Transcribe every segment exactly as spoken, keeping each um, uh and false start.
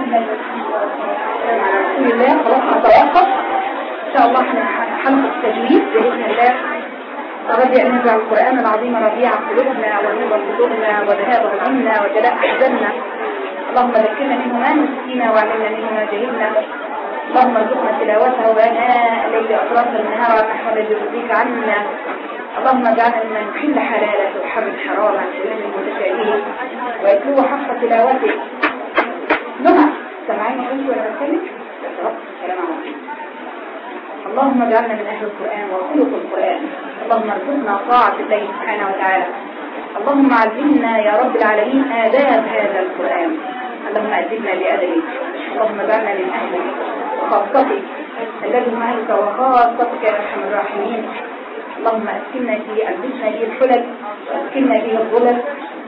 رسول الله. خلاص نتوقف ان شاء الله. احنا حلقة التجويد بإذن الله. ربي أن نجعل القرآن العظيم ربيع قلوبنا ونور صدورنا وذهاب همنا وجلاء أحزاننا. اللهم ذكرنا منه ما نسينا وعلمنا منه ما جهلنا. اللهم ارزقنا تلاوته واناء الليل اطراف النهار ونحو الذي يرضيك عنا. اللهم اجعلنا ممن يحل حلاله ويحرم حرامه ويؤمن المتشابهين ويتلو حق تلاوته. نعم سمعين انت ولا بتكلم؟ السلام عليكم. اللهم اجعلنا من اهل القران وخلق القران. اللهم ارزقنا طاعه الله سبحانه وتعالى. اللهم علمنا يا رب العالمين آداب هذا القرآن. اللهم أدبنا بأدبك. اللهم اجعلنا من أهلك وخاصتك الذي هم أهلك وخاصتك يا أرحم الراحمين. اللهم أسكننا فيه ألبسنا فيه الحلل وأسكننا فيه الظلل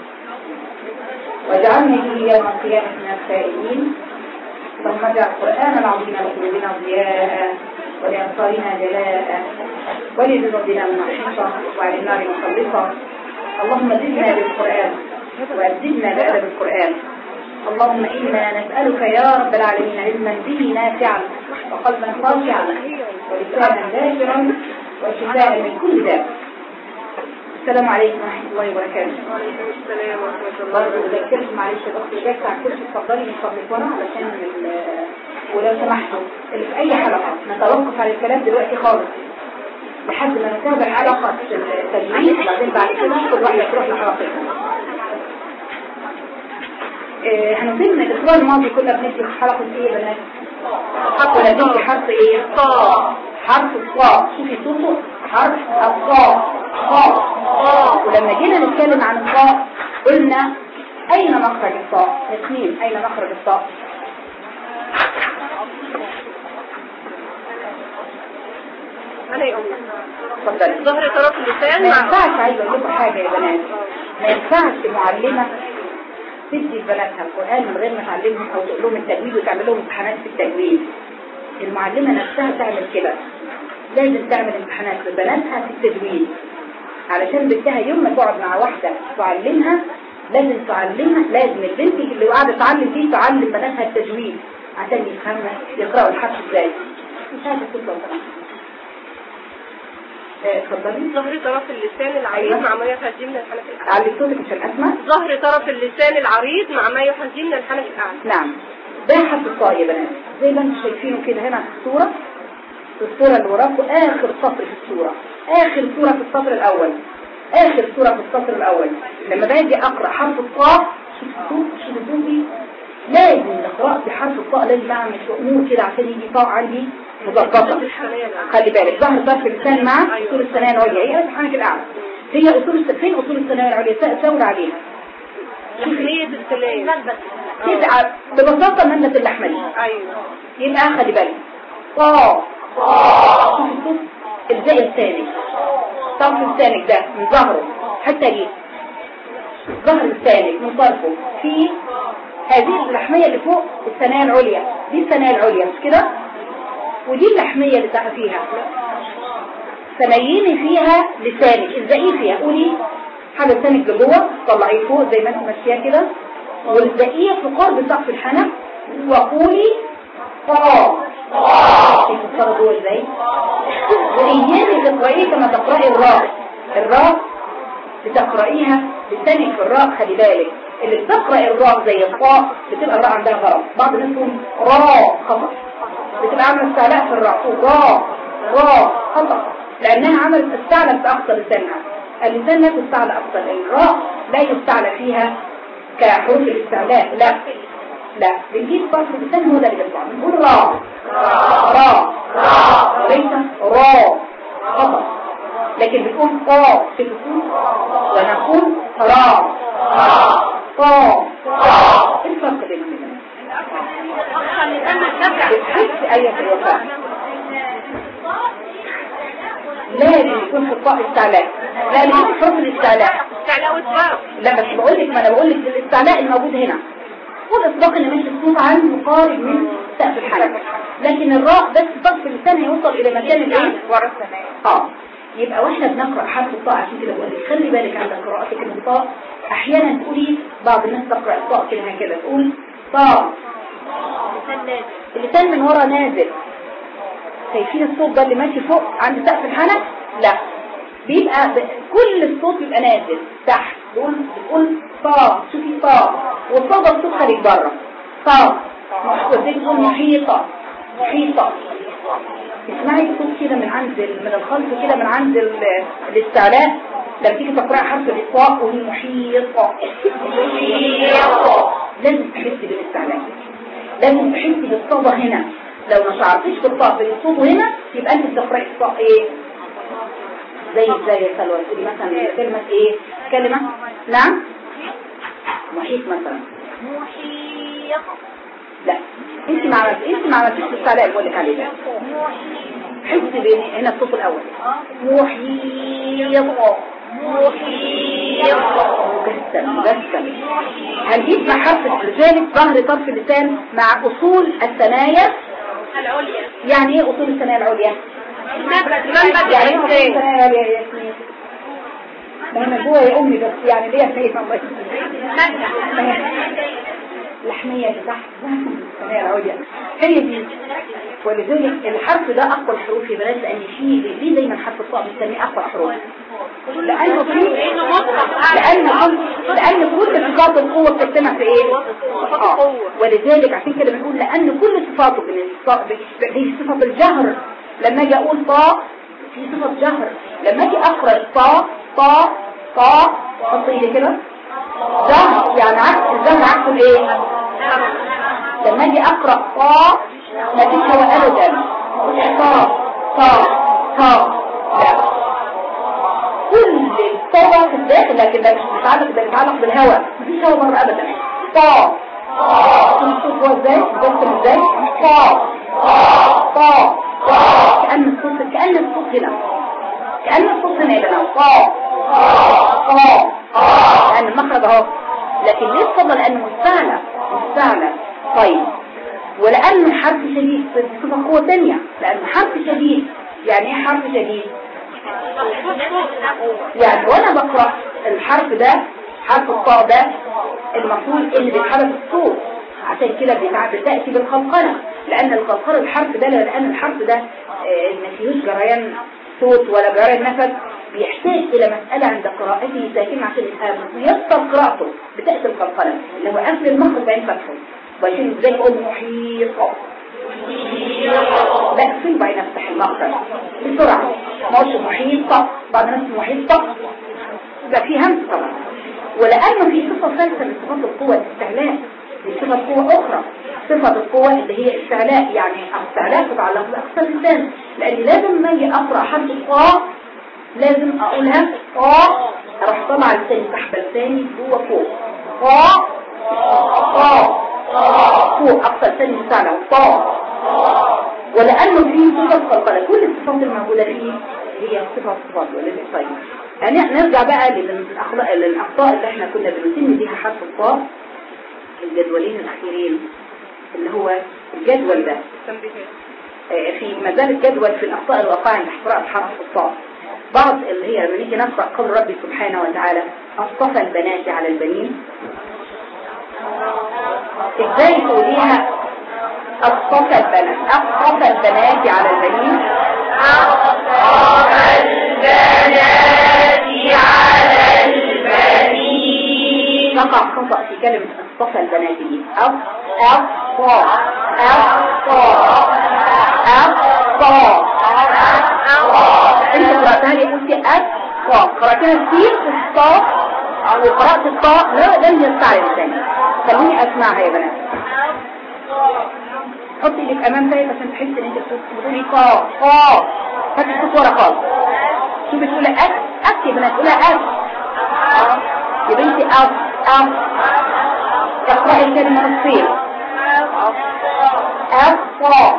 واجعلنا فيه يوم القيامة من الخائرين. اللهم اجعل القرآن العظيم لقلوبنا ضياء ولأبصارنا جلاء ولذنوبنا محيطا وعلى النار مخلصا. اللهم زدنا بالقرآن وأزدنا بأدب القرآن. اللهم إنا نسألك يا رب العالمين علما به نافعا وقلبا خاشعا ولسانا ذاكرا وشفاء من كل داء. السلام عليكم ورحمة الله وبركاته. وعليكم السلام ورحمة الله برضه بذكركم معلش يا اختي جاك على الكرسي اتفضلي من فضلك ورا علشان ولو سمحتوا اللي في أي حلقة نتوقف على الكلام دلوقتي خالص لحد ما نتابع حلقة التجويد بعدين بعد كده كل واحدة تروح لحلقتها. إيه هنبتدي من الأسبوع الماضي كنا بندي حلقة ايه يا بنات؟ كنا بندي حرف ايه؟ طاء. حرف الطاء. شوفي صوته حرف الطاء. طاء. ولما جينا نتكلم عن الطاء قلنا أين مخرج الطاء؟ اثنين أين مخرج الطاء؟ أنا يا أمي اتفضلي. ظهر طرف اللسان. ما ينفعش عايزة أقول لكم حاجة يا بنات. ما ينفعش معلمة تدي بناتها القرآن من غير ما تعلمهم أو تقول لهم التجويد وتعمل لهم امتحانات في التجويد. المعلمة نفسها تعمل كده. لازم تعمل امتحانات لبناتها في التجويد علشان بنتها يوم ما تقعد مع واحدة تعلمها لازم تعلمها لازم البنت اللي قاعدة تعلم دي تعلم بناتها التجويد عشان يفهمها يقرأوا الحرف ازاي. مش عايزة تطلع اتفضلي. ظهر طرف اللسان العريض مع ما يحزمنا الحنك الأعلى. علي صوتك عشان اسمع. ظهر طرف اللسان العريض مع ما يحزمنا الحنك الأعلى. نعم ده حرف الطاء يا بنات زي ما انتم شايفينه كده هنا في الصورة. في الصورة اللي وراكم آخر سطر في الصورة. آخر صورة في السطر الأول. آخر صورة في السطر الأول. لما باجي أقرأ حرف الطاء شوفوا شوفوا لازم نقرأ بحرف الطاء لازم أعمل أمور كده عشان يجي طاء عندي مظبطة. خلي بالك ظهر طرف اللسان مع أصول الثنايا العليا هي الحنك الأعلى. هي أصول فين أصول الثنايا العليا سأسول عليها. تخلية الثنايا كده ببساطة منة اللحمة. أيوه. يبقى خلي بالك طاء شوفوا الزاء الثاني طرف لسانك ده من ظهره حتى دي ظهر لسانك من طرفه في هذه اللحمية اللي فوق الثنايا العليا دي الثنايا العليا مش كده ودي اللحمية اللي تحت فيها ثنايين فيها لسانك الزقيه فيها قولي حاجة لسانك لجوه طلعيه فوق زي ما انت ماشيه كده والزقيه في قرب سقف الحنك وقولي طاء كيف تفكروا جوه ازاي وإياك تقرأيه كما تقرأي الراء. الراء بتقرأيها لسانك في الراء. خلي بالك اللي بتقرأ الراء زي الطاء بتبقى الراء عندها غلط. بعض الناس تقول راء خطأ بتبقى عامله استعلاء في الراء تقول راء راء خطأ لأنها عملت استعلى في أقصى لسانها. اللسان لا تستعلى أقصى. الراء لا يستعلى فيها كحروف الاستعلاء لا لا بنجيب طرف اللسان هو ده اللي بيطلع بنقول راء راء راء وليس راء خطأ. لكن بتقول طاء في الصوت ونقول راء طاء. ايه الفرق بينهم؟ بتحس ايه في الوفاء لازم يكون في الطاء استعلاء. لا لازم حروف الاستعلاء استعلاء والطاء. لا بس بقول لك ما انا بقول لك الاستعلاء الموجود هنا والإطلاق اللي ماشي الصوت عنه قارب من سقف الحلقة. لكن الراء بس طرف اللسان هيوصل إلى مكان الايه؟ ورا الثنايا. اه يبقى واحنا بنقرأ حرف الطاء عشان كده بقول لك خلي بالك عند قراءتك الطاء. احيانا تقولي بعض الناس تقرأ الطاء كده هكذا تقول طاء اللسان من ورا نازل. شايفين الصوت ده اللي ماشي فوق عند سقف الحنك؟ لا، بيبقى ب... كل الصوت بيبقى نازل تحت. بتقول بتقول طا، شوفي طا، والصوت ده الصوت خارج بره. طا وزي تقول محيطة محيطة. اسمعي الصوت كده من عند من الخلف كده من عند الاستعلاء. لما تيجي تقرأ حرف الإطلاق وهي محيطة محيطة، لازم تحسي بالاستعلاء، لازم تحسي بالصوت هنا. لو ما شعرتيش بالطاء بالصوت هنا يبقى انت بتقرأي الطاء ايه؟ زي زي يا سلوى تقولي مثلا كلمة ايه؟ كلمة نعم محيط مثلا. محيط. لا انت ما عملتيش انت ما عملتيش الاستعلاء اللي بقول لك عليه ده. حسي بين هنا الصوت الاول محيط محيط مجسم مجسم. هنجيب مع حرف لذلك ظهر طرف اللسان مع اصول الثنايا العليا. يعني ايه اصول الثنايا العليا؟ منبت يعني ايه اصول الثنايا العليا يا ياسمين؟ ما انا جوه يا امي بس يعني ليه خايفه الله يسلمك. لحميه اللي تحت الثنايا العليا هي دي. ولذلك الحرف ده اقوى الحروف يا بنات، لان فيه ليه دايما حرف الطاء بنسميه اقوى حروف؟ لانه فيه لان كل لان كل صفات القوه بتجتمع في ايه؟ اه ولذلك عشان كده بنقول لان كل صفاته دي صفه الجهر. لما اجي اقول طاء في صفه جهر. لما اجي اقرا الطاء طاء طاء حطي لي كده جهر، يعني عكس الجهر عكس الايه؟ لما اجي اقرا طاء ما فيش هو ابدا طاء طاء طاء لا، كل الطاء في الداخل لكن ده مش متعلق ده متعلق بالهواء، مفيش هواء بره ابدا. طاء الصوت هو ازاي بيوصل ازاي؟ طاء طاء طاء كأن الصوت كأن الصوت هنا كأن الصوت هنا يبقى طاء طاء لأن المخرج اهو. لكن ليه الصدى؟ لأنه مستعلى مستعلى. طيب ولأنه حرف شديد صفة قوة ثانية. لأنه حرف شديد يعني ايه حرف شديد؟ يعني وانا بقرأ الحرف ده حرف الطاء ده المفروض ان بيتحرك الصوت، عشان كده بتأتي بالقلقلة. لأن القلقلة الحرف ده لأن الحرف ده ما فيهوش جريان صوت ولا جريان نفس، بيحتاج إلى مسألة عند قراءته ساكنة عشان يسطر قراءته. بتأتي القلقلة اللي هو قبل المخرج بين فتحه وعشان ازاي اقول محيطة لا فين بقى نفتح المخرج بسرعة ما قلش محيطة بعد نفس محيطة يبقى في همس طبعا. ولأنه في صفة ثالثة من صفات القوة الاستعلاء، دي صفة قوة أخرى صفة القوة اللي هي استعلاء. يعني استعلاء تتعلق بأقصى اللسان، لأن لازم ما اجي أقرأ حرف الطاء لازم أقولها طاء أروح طلع لساني تحت لساني جوه فوق طاء طاء فوق أقصى لساني مستعلى طاء. ولأنه في صفة قلقلة كل الصفات الموجودة فيه هي صفة صفات ولا طيب. يعني نرجع بقى للأخلاق للأخطاء اللي احنا كنا بنتم بيها حرف الطاء. الجدولين الأخيرين اللي هو الجدول ده في مازال الجدول في الأخطاء الواقعة عند قراءة حرف الطاء. بعض اللي هي لما نيجي نقرأ قول ربي سبحانه وتعالى أصطفى البنات على البنين، ازاي تقوليها أصطفى البنات أصطفى البنات على البنين؟ أصطفى البنات على البنين. تقع خطأ في كلمة أصطفى البنات دي أص أصطى أصطى أصطى انت قرأتها لي قلتي أصطى قرأتها كتير في الصاء وقرأت الطاء لا لم يستعرض ثاني. خلوني أسمعها يا بنات. حطي ايدك امام ثاني عشان تحسي ان انت بتقولي طاء طاء هاتي الصوت ورا خالص. شوفي بتقولي أس أس يا بنات قولها أس يا بنتي أس أس. اقرأي الكلمة نصين أصطى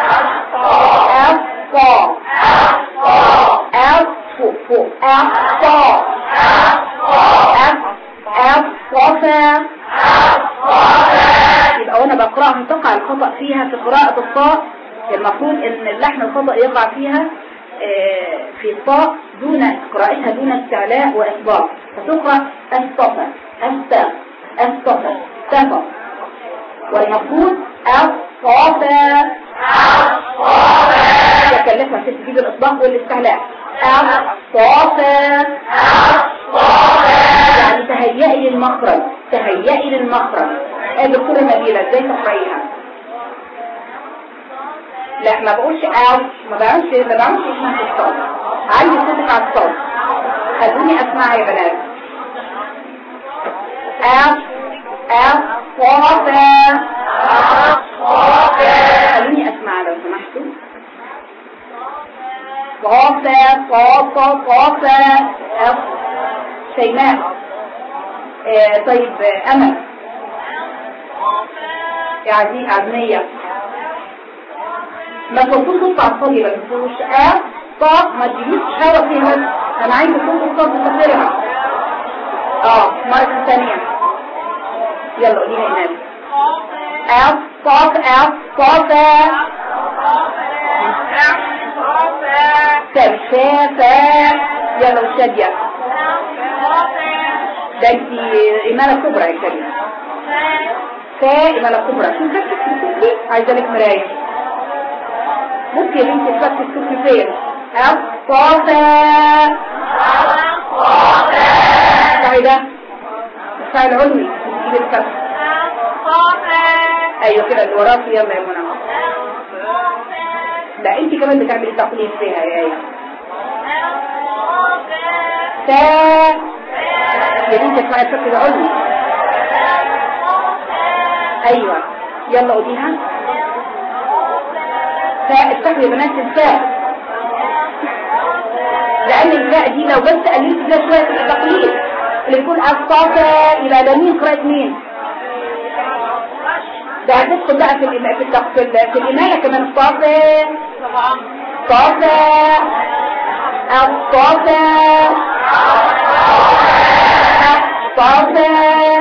أصطى أص فوق فوق أصطى أصطفى. يبقى وانا بقرأها تقع الخطأ فيها في قراءة الطاء. المفروض ان اللحن الخطأ يقع فيها في الطاء دون قراءتها دون استعلاء وإصباط، فتقرأ أصطفى أصطفى أصطفى صفى. والمفروض أص صافا يكلفها ست تجيب الاطباق والاستعلاء صافا يعني تهيئي للمخرج تهيئي للمخرج. ايه دكتوره نبيله ازاي تقرأيها؟ لا ما بقولش او ما بعملش ما بعملش اسمها في الصوت. عندي صوتك على الصوت خلوني اسمعها يا بنات. او او صافا خلوني اسمعها لو سمحتوا. صافا صافا صافا شيماء. آه طيب امل يا عزيز عزمية ما توصلش صوت على الفاضي. ما توصلش اه صوت ما تجيبيش حاجه فيها. انا عايزه صوت صوت تفكرها. اه مرة ثانية يلا قولي لي النبي. اه صوت اه صوت شفافة. يلا والشادية ده انت إمالة كبرى يا شادية. فا إمالة كبرى شو كتبت عايزة لك مراية. بصي يا بنتي تفتح السوق فين. الصافا الصافا ده الصافا العلمي تجيب الفتح. ايوه كده اللي وراكي. يلا يا منى. لا انت كمان بتعملي تقليد فيها يا ايه. فا يا بنتي اسمعي الفتح العلمي. ايوه يلا قوليها. افتحوا يا بنات الفاء لان الفاء دي لو بس قللت فيها شويه في التقليد اللي بيكون الصافا يبقى ده مين قراءه مين؟ ده هتدخل بقى في الإم... في التق... في, ال... في الإمالة كمان. الصافا صافا الصافا الصافا.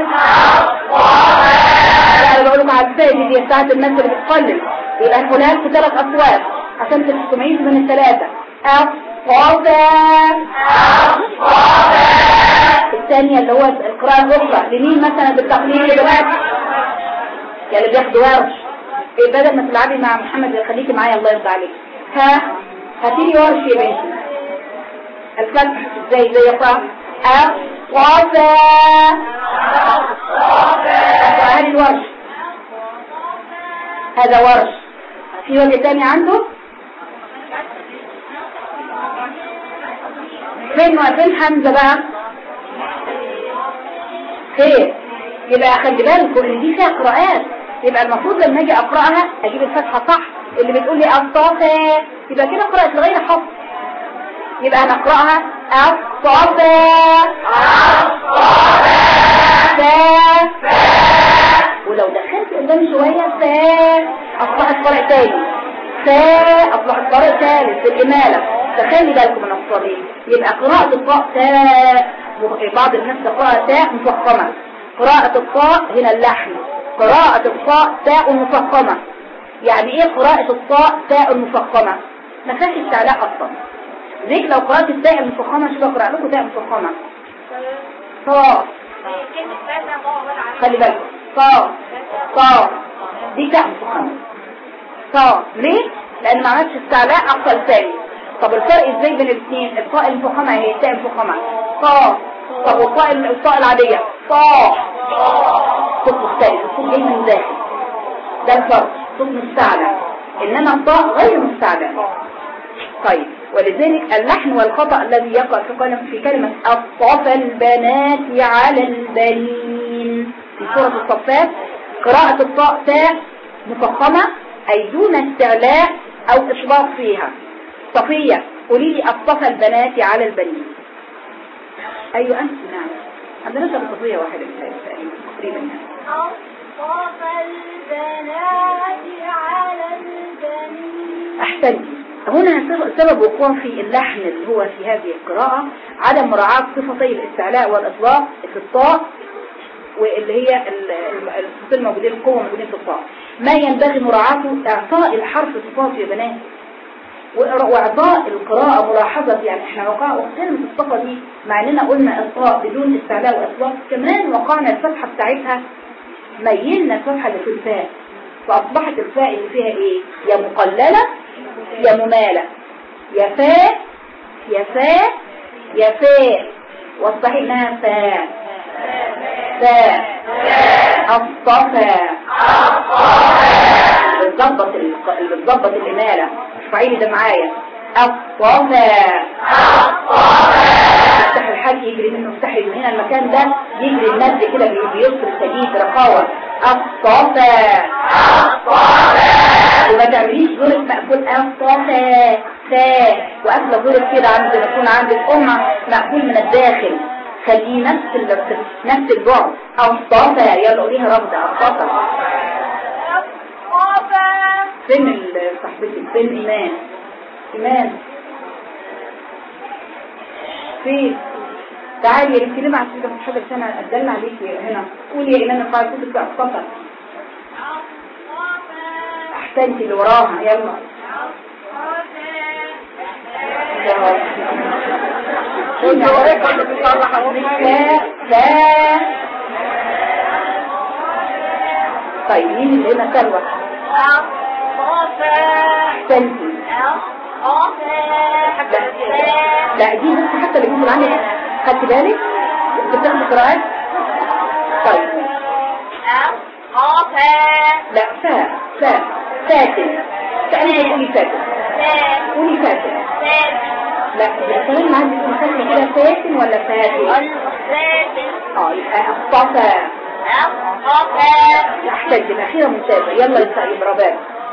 انا بقول لكم على الفاء دي دي بتاعت الناس اللي بتقلل يبقى هنقولها لكم ثلاث اصوات عشان تميزوا من الثلاثه. الصافا الثانيه اللي هو القراءه الاخرى لمين مثلا بالتقليد يا بنات يا اللي بياخدوا ورش. إيه بدل ما تلعبي مع محمد خليكي معايا الله يرضى عليك. ها هاتيلي ورش يا بنتي. الفتح ازاي زي يقرا الصافا هذه الورش. هذا ورش. في وجه تاني عنده فين وفين حمزة بقى خير. يبقى خلي بالكم ان دي فيها قراءات. يبقى المفروض لما اجي اقراها اجيب الفتحة صح. اللي بتقول لي الصافا يبقى كده قراءة لغير حفظ. يبقى هنقراها الصافا الصافا. ولو دخلت قدام شوية فا اصبحت قارئ تاني. فا اصبحت قارئ ثالث بالإمالة. تخلي بالكم من الصديق. يبقى قراءة الطاء تاء. بعض الناس تقرأ تاء مفخمة. قراءة الطاء هنا اللحن. قراءة الطاء تاء مفخمة. يعني ايه قراءة الطاء تاء مفخمة؟ ما فيهاش استعلاء اصلا. زيك لو قرأت التاء المفخمة شو بقرأ لكم تاء مفخمة. طاء خلي بالكم طاء طاء دي تاء مفخمة. طاء ليه؟ لان ما عملتش استعلاء اقصى لساني. طب الفرق ازاي بين الاثنين؟ الطاء المفخمة هي التاء المفخمة طاء. طب والطاء الطاء العادية طاء صوت مختلف. الصوت جاي من داخل. ده الفرق. صوت مستعلى انما الطاء غير مستعلى. طيب ولذلك اللحن والخطأ الذي يقع في كلمة في كلمة أصطفى البنات على البنين في سورة الصفات قراءة الطاء تاء مفخمة أي دون استعلاء أو إشباط فيها. صفية قولي لي أصطفى البنات على البنين. أيوة أنت نعم عندنا شبه صفية واحدة تقريبا يعني. أصطفى البنات على البنين. أحسنت. هنا سبب وقوع في اللحن اللي هو في هذه القراءة عدم مراعاة صفتي الاستعلاء والإطلاق في الطاء واللي هي الصفتين الموجودين القوة موجودين في الطاء. ما ينبغي مراعاته إعطاء الحرف صفات يا بنات وإعطاء القراءة ملاحظة. يعني احنا وقعنا كلمة الصفة دي مع اننا قلنا الطاء بدون استعلاء وإطلاق كمان وقعنا الفتحة بتاعتها ميلنا الفتحة اللي في الفاء فأصبحت الفاء اللي فيها ايه؟ يا مقللة يا ممالة، يا فاء يا فاء يا فاء، والصحيح انها فاء فاء الصفا بتظبط بتظبط الإمالة. ارفعي لي ده معايا الصفا افتح الحاج يجري منه، افتحي من هنا المكان ده يجري المد كده بيصل سديد رخاوة الصفا وما تعمليش ظرف مقفول الصفا فا وقفله ظرف كده عند ما يكون عند الأمة مقفول من الداخل، خليه نفس نفس البعد الصفا. يلا قوليها رغدة الصفا. فين صاحبتي؟ فين إيمان؟ إيمان فين؟ تعالي يا بنتي ليه مع السيدة مش حاجة سنة أدلنا عليكي هنا. قولي يا إيمان القاعدة كنت بقى الصفا. أحسنتي اللي وراها يلا. لا طيب مين اللي هنا سلوى؟ أحسنتي. لا دي بس حتى اللي بيقول عنك خدت بالك كنت بتاخد قراءات. طيب لا فا فا فاتن فأنت قولي فاتن قولي فاتن. لا الكلام معاك بتقول كده فاتن ولا فاتن؟ اه يبقى الصفا. احتاج الأخيرة ممتازة. يلا يسألي برابان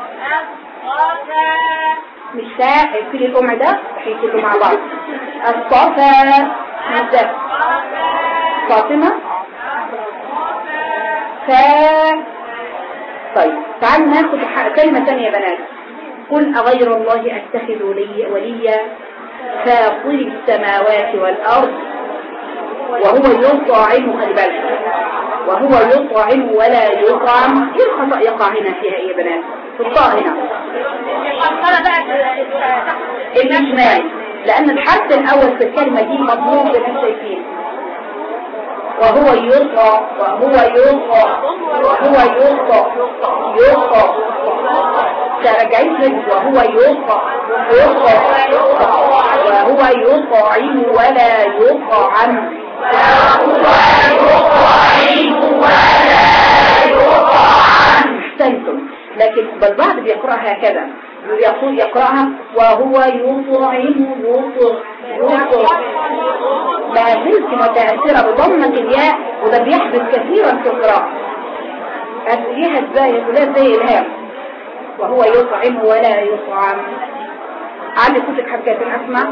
مش ساء في الأمع ده حيثوا مع بعض الصفا ممتاز. فاطمة فا. طيب تعالوا ناخد كلمة ثانية يا بنات. قل أغير الله أتخذ ولي وليا فاطر السماوات والأرض وهو يطعم. خلي بالك وهو يطعم ولا يطعم. ايه الخطأ يقع هنا فيها ايه يا بنات؟ في الطاء هنا الإجمال، لأن الحرف الأول في الكلمة دي مضموم بالنسبة شايفين وهو يطعم وهو يطعم وهو يطعم يطعم ترجعين لك وهو يطعم يطعم وهو يطعم ولا يطعم احسنتم. لكن البعض بيقرأها هكذا يقول يقرأها وهو يطعم يطعم يطعم ما زلت متأثرة بضمة الياء وده بيحدث كثيرا في القراءة. هتقوليها ازاي؟ هتقوليها زي الهام وهو يطعم ولا يطعم. علي صوتك حبكات الأسمع.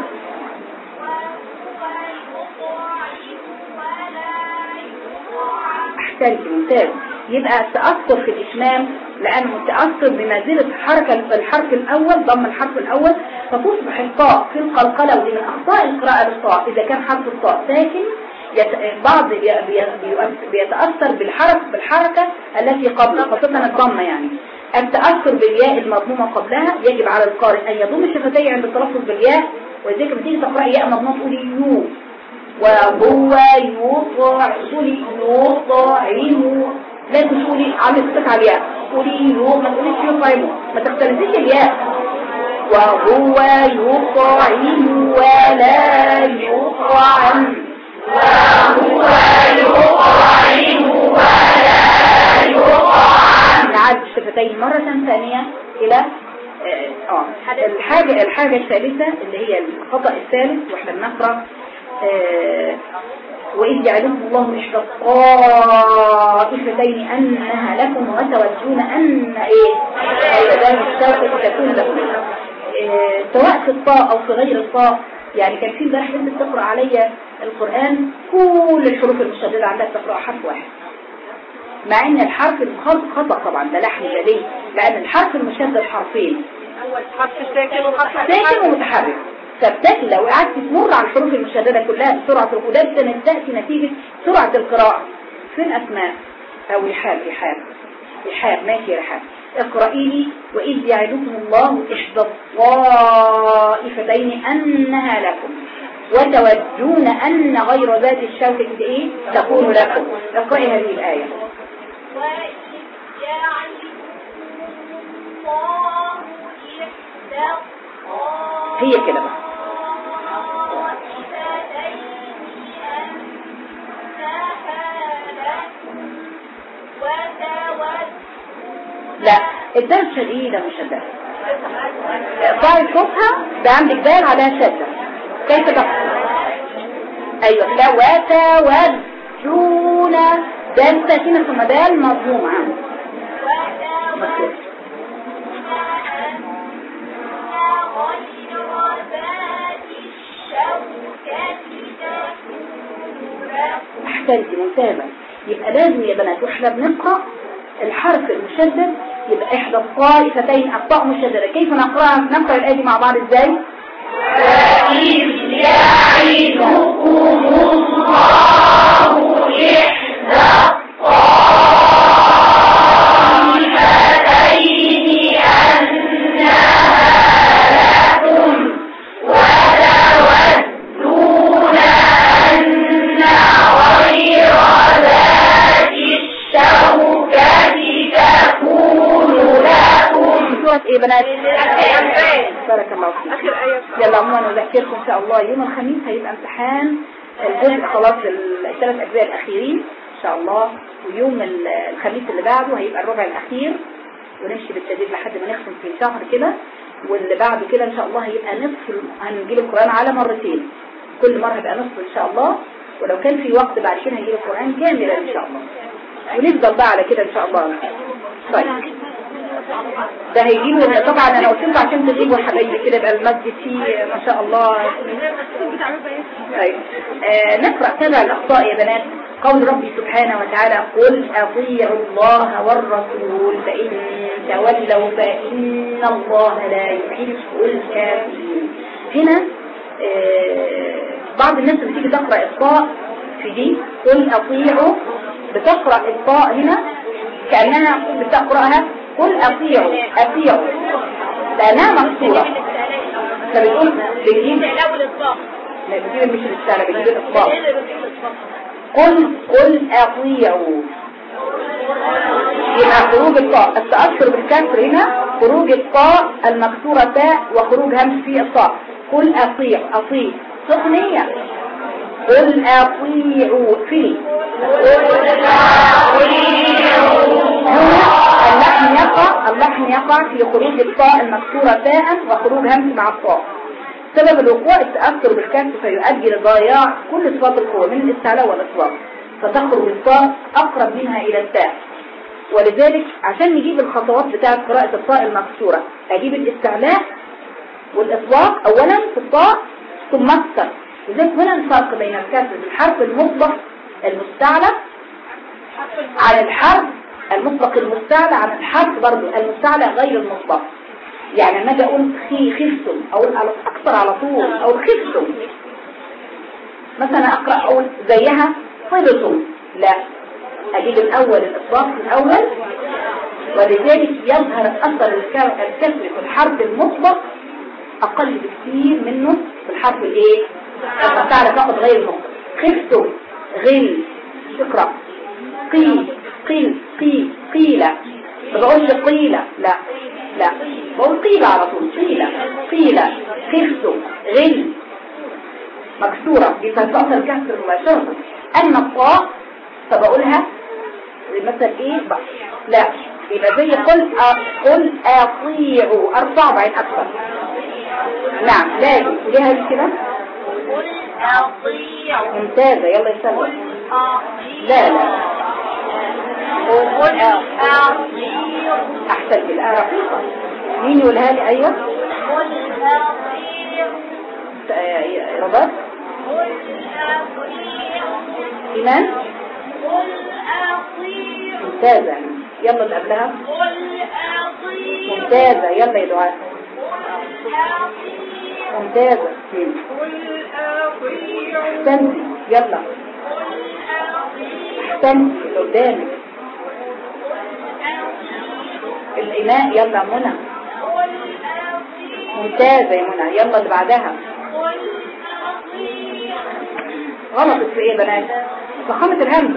احسنت ممتاز. يبقى التأثر في الإشمام لأنه متأثر بمنزلة حركة الحرف الأول ضم الحرف الأول فتصبح الطاء في القلقلة. ودي من أخطاء القراءة للطاء إذا كان حرف الطاء ساكن بعض بيتأثر بالحركة بالحركة التي قبل خاصة الضمة. يعني التأثر بالياء المضمومة قبلها يجب على القارئ أن يضم شفتيه عند التلفظ بالياء. وذلك لما تيجي تقرأ ياء مضمومة تقولي يو وهو يطعم تقولي يطعم لا تقولي عامل صوتك على الياء تقولي يو ما تقوليش يطعم ما تختلفيش الياء. وهو يطعم ولا يطعم وهو يطعم ولا يطعم. نعد الشفتين مرة ثانية إلى اه الحاجة الحاجة الثالثة اللي هي الخطأ الثالث واحنا بنقرأ آه وإذ يعلم الله إحدى الطائفتين أنها لكم وتودون أن إيه أيضا الشرق تكون لكم آه سواء في الطاء أو في غير الطاء. يعني كان في امبارح بنت تقرأ عليا القرآن كل الحروف المشددة عندها تقرأ حرف واحد مع ان الحرف الخطأ طبعا ده لحن جديد لأن الحرف المشدد حرفين أول حرف ساكن وحرف ساكن ومتحرك. فبتاكل لو قعدت تمر على الحروف المشددة كلها بسرعة القدام تأتي نتيجة سرعة القراءة. فين أسماء أو رحاب رحاب رحاب ماشي يا رحاب اقرأي لي وإذ يعدكم الله إحدى الطائفتين أنها لكم وتودون أن غير ذات الشوكة إيه تكون لكم. اقرأي هذه الآية. وإذ يعدكم هي كده بقى. لا الدال شديدة مش الدال ضعي صوتها ده عندك دال على شدة كيف تقول؟ ايوه لا وتودون دال ساكنة ثم دال مضمومة عنه احسنتي ممتازة. يبقى لازم يا بنات واحنا بنقرأ الحرف المشدد يبقى احدى الطائفتين الطاء مشددة. كيف نقرأها؟ نقرأ الآية مع بعض ازاي؟ فإذ يعدكم الله إحدى الطائفتين أنها لكم وتودون أن غير ذات الشوكة تكون لكم. سورة ايه بنات؟ بارك الله فيك. اخر ايه. يلا عموما نذكركم ان شاء الله يوم الخميس هيبقى امتحان الجزء خلاص الثلاث اجزاء الاخيرين ان شاء الله، ويوم الخميس اللي بعده هيبقى الربع الاخير ونمشي بالتدريج لحد ما نختم في شهر كده، واللي بعد كده ان شاء الله هيبقى نصف، هنجيب القرآن على مرتين، كل مرة هيبقى نصف ان شاء الله، ولو كان في وقت بعد كده هنجيب القرآن كاملا ان شاء الله، ونفضل بقى على كده ان شاء الله. طيب ده هيجيبوا طبعا انا قلت لكم عشان تجيبوا حبايبي كده يبقى المسجد فيه ما شاء الله. طيب آه نقرأ تبع الاخطاء يا بنات. قول ربي سبحانه وتعالى قل اطيعوا الله والرسول فإن تولوا فإن الله لا يحب الكافرين. هنا آه بعض الناس اللي تيجي تقرأ الطاء في دي قل اطيعوا بتقرأ الطاء هنا كأنها بتقرأها قل اطيعوا اطيعوا لانها مكسورة، فبتقول بتجيب الاول الطاء لا بتجيب مش الرسالة بتجيب الاطباق. قل قل اطيعوا يبقى خروج الطاء التأثر بالكسر هنا خروج الطاء المكسورة تاء وخروج همس في الطاء. قل اطيع اطيع سخنية قل اطيعوا في اللحن يقع اللحن يقع في خروج الطاء المكسورة تاء وخروج همس مع الطاء. سبب الوقوع التأثر بالكسر فيؤدي لضياع كل صفات القوة من الاستعلاء والإطلاق، فتخرج الطاء أقرب منها إلى التاء. ولذلك عشان نجيب الخطوات بتاعة قراءة الطاء المكسورة أجيب الاستعلاء والإطلاق أولا في الطاء ثم أكثر. لذلك هنا الفرق بين الكسر الحرف المطلق المستعلى على الحرف المطلق المستعلى عن الحرف برضو المستعلى غير المطلق. يعني لما اجي اقول خي خفتم او اكثر على طول او خفتم مثلا اقرا اقول زيها طلتم، لا اجيب الاول الاطلاق الاول. ولذلك يظهر اثر الكسر في الحرف المطلق اقل بكثير منه في الحرف الايه المستعلى فقط غير المطلق. خفتم غل تقرا قيل قيل قيل قيل ما بقولش قيلة لا لا بقول قيلة على طول قيلة قيلة خفتم غل مكسورة بتتأثر الكسر مباشرة. أما الطاء فبقولها مثلا ايه بقى لا يبقى زي قل قل اطيعوا ارفع بعين اكثر. نعم لازم ليها كده قل اطيعوا ممتازة يلا يسلم. لا لا قل اطيعوا احسن بالآية مين يقولها لي؟ ايوه قل اطيعوا رباط قل اطيعوا ايمان قل اطيعوا ممتازة. يلا اللي قبلها قل اطيعوا ممتازة. يلا يا دعاء ممتازة. احسنتي يلا احسنتي اللي قدامك الإناء. يلا منى ممتازة يا منى. يلا اللي بعدها غلطت في ايه بنات؟ فخامة الهمزة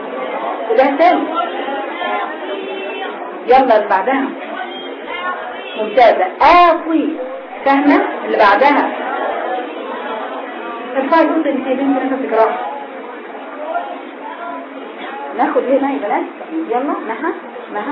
وده تاني. يلا اللي بعدها ممتازة. آطي فاهمة اللي بعدها ارفعي صوت الانتباه كده تقراها. ناخد هنا يا بنات يلا مها مها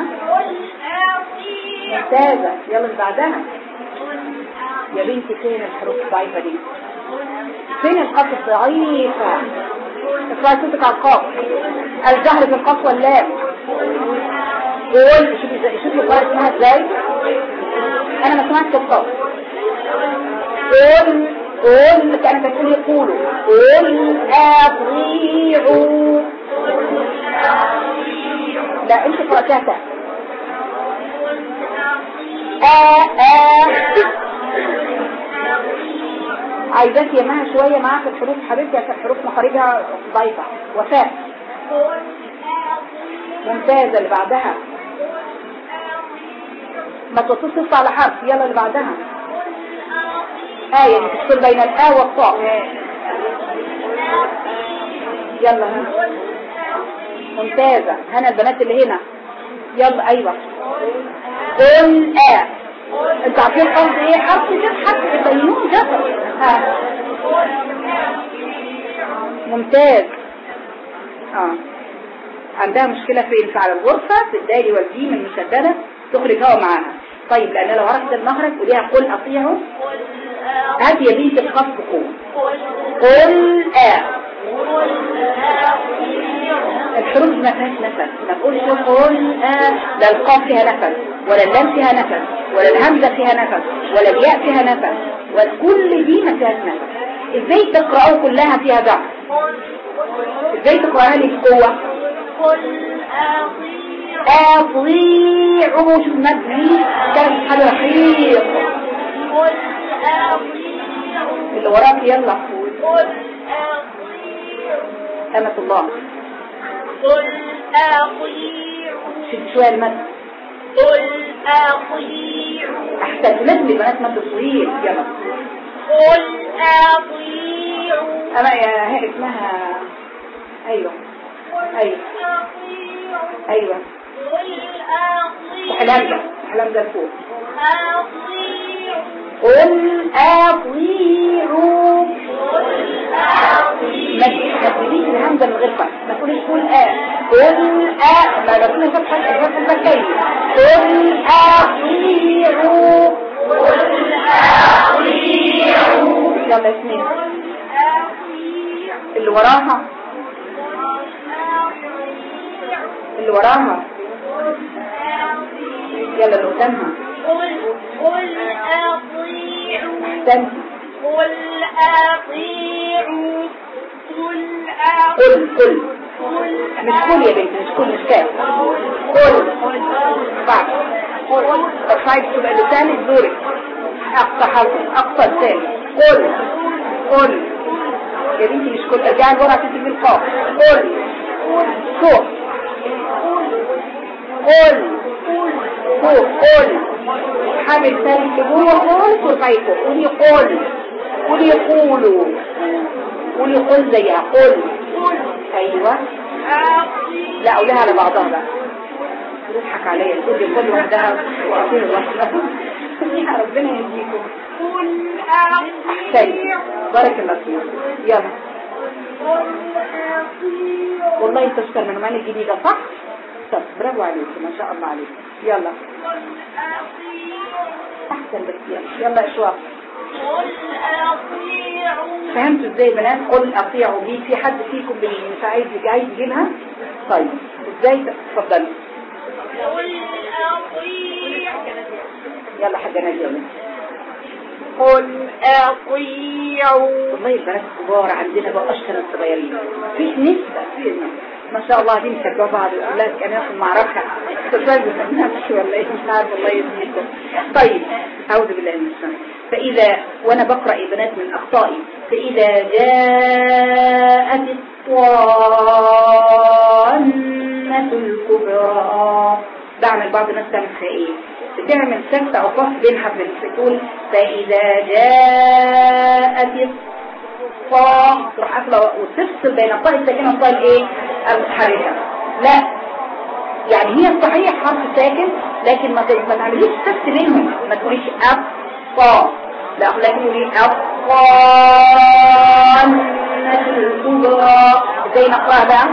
ممتازة. يلا اللي بعدها يا بنتي فين الحروف الضعيفة دي؟ فين القاف الضعيفة؟ ارفعي صوتك على القاف. الجهر في القاف واللام. قول شوفي شوفي القراءة اسمها ازاي. انا ما سمعتش القاف. قول قول كأنك تقول يقولوا قول اطيعوا. لا انت قرأتها آه آه. عايزاك يا مها شوية معاك الحروف حبيبتي عشان الحروف مخارجها ضعيفة. وفاء ممتازة. اللي بعدها ما توصلش على حرف. يلا اللي بعدها آية تفصل بين الآ والطاء. يلا هنا ممتازة. هنا البنات اللي هنا يلا ايوه قل آ. انت عارفين قصدي ايه؟ حرف كده حرف بينون جسر. ها ممتاز. اه عندها مشكلة فين؟ في على الغرفة في الدال والجيم المشددة تخرج هوا معاها. طيب لان لو عرفت المخرج وديها قل اطيعوا. هات يا بنت الخط بقوة قل آ. الحروف ما فيهاش نفس. ما تقولش قل آ. لا القاف فيها نفس ولا اللام فيها نفس ولا الهمزة فيها نفس ولا الياء فيها نفس ولا كل دي ما فيهاش نفس. ازاي تقرأوا كلها فيها ضعف؟ ازاي تقرأها لي بقوة؟ قل أطيعوا. أطيعوا. شوف مبني كان حاجة رحيق. قل أطيعوا. اللي وراك يلا قل أطيعوا. أمة الله. قل أطيعوا. شوف شوية المد. قل أطيعوا. أحسن مد بنات مد طويل. يلا قل أطيعوا. أما يا هي اسمها أيوة أيوة أيوة قل أطيعوا. حلمدة حلمدة الفوق. أطيعوا. قل أطيعوا. قل أطيعوا. ما تقوليش الهمزة من غير فتح. ما تقوليش قل آ. قل آ. ما ربنا فتح الفتح المكي. قل أطيعوا. قل أطيعوا. يلا اسمين اللي وراها اللي وراها يلا اللي قدامها. قل قل أطيعوا. احسنتي. قل أطيعوا. قل قل قل قل مش قل يا بنتي مش قل مش كاف. قل بعد قل ارفعي تبقى لسانك دورك اقصى حرف اقصى لسانك. قل قل يا بنتي مش قل. ارجعي لورا عشان تجيبي القاف. قل فوق قل فوق قل حامل ثاني لجوه خالص وارفعي فوق. قولي قل قولي قولوا قولي قل زيها. قل ايوه لا قولها على بعضها بقى. تضحك عليا تقول لي كل وحدها واطير الوحده. يا ربنا يهديكم. قل أطيعوا. بارك الله فيك. يلا والله انت اشكر من المعنى الجديدة صح؟ طب برافو عليك ما شاء الله عليك. يلا احسن بس يلا يلا اشواق. قل أطيعوا. فهمتوا ازاي بنات؟ قل اطيعوا دي في حد فيكم مش عايز عايز يجيبها؟ طيب ازاي؟ اتفضلي. قل أطيعوا. يلا حاجه ناديه. قل أطيعوا. والله البنات الكبار عندنا بقى اشطر الصغيرين. فيش نسبه فيه ما شاء الله دي مشجعوا بعض الاولاد كانوا في المعركه تفاجئوا نفسي ولا ايه مش عارف الله يهديكم. طيب اعوذ بالله من الشيطان. فاذا وانا بقرا يا بنات من اخطائي فاذا جاءت الطامه الكبرى بعمل بعض الناس تعمل فيها ايه؟ بتعمل سكتة او فصل بين حرفين تقول فاذا جاءت الطاء تروح قافله وتفصل بين الطاء الساكنه والطاء الايه المتحركه. لا يعني هي الصحيح حرف ساكن، لكن ما ما تعمليش سكت بينهم، ما تقوليش أبطا، لا لكن تقولي أبطان الكبرى. ازاي نقرأها بقى؟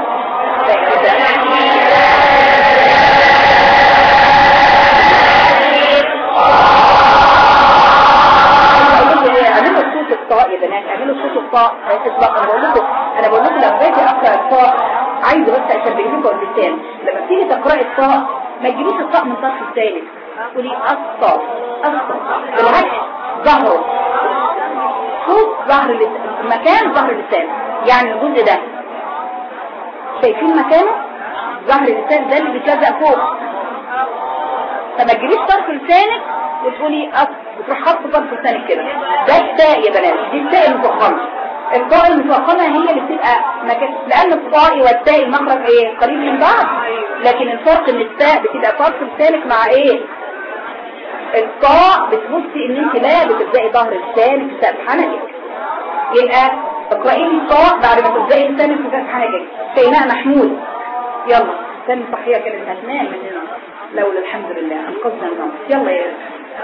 اعملوا صوت الطاء يا بنات، اعملوا صوت الطاء اطلاقا. انا بقول لكم انا بقول لكم لما باجي اقرا الطاء عايزه بس اشبه لكم اللسان. لما تيجي تقراي الطاء ما تجيبيش الطاء من طرف الثالث، تقولي الطاء الطاء، بالعكس ظهره صوت ظهر اللسان، مكان ظهر اللسان، يعني الجزء ده شايفين مكانه ظهر اللسان ده اللي بيتلزق فوق، فما تجيبيش طرف لسانك وتقولي أص بتروح حاطه طرف لسانك كده. ده التاء يا بنات، دي التاء المفخمه. الطاء المفخمه هي اللي بتبقى مكان، لان الطاء والتاء المخرج ايه قريب من بعض، لكن الفرق ان التاء بتبقى طرف لسانك مع ايه الطاء، بتبصي ان انت لا بتبداي ظهر لسانك في سقف حنكك. يبقى اقراي لي الطاء بعد ما تبداي لسانك في سقف حنكك. شيماء محمود يلا، ثاني صحية كانت هتنام مننا لولا الحمد لله انقذنا النوم. يلا يا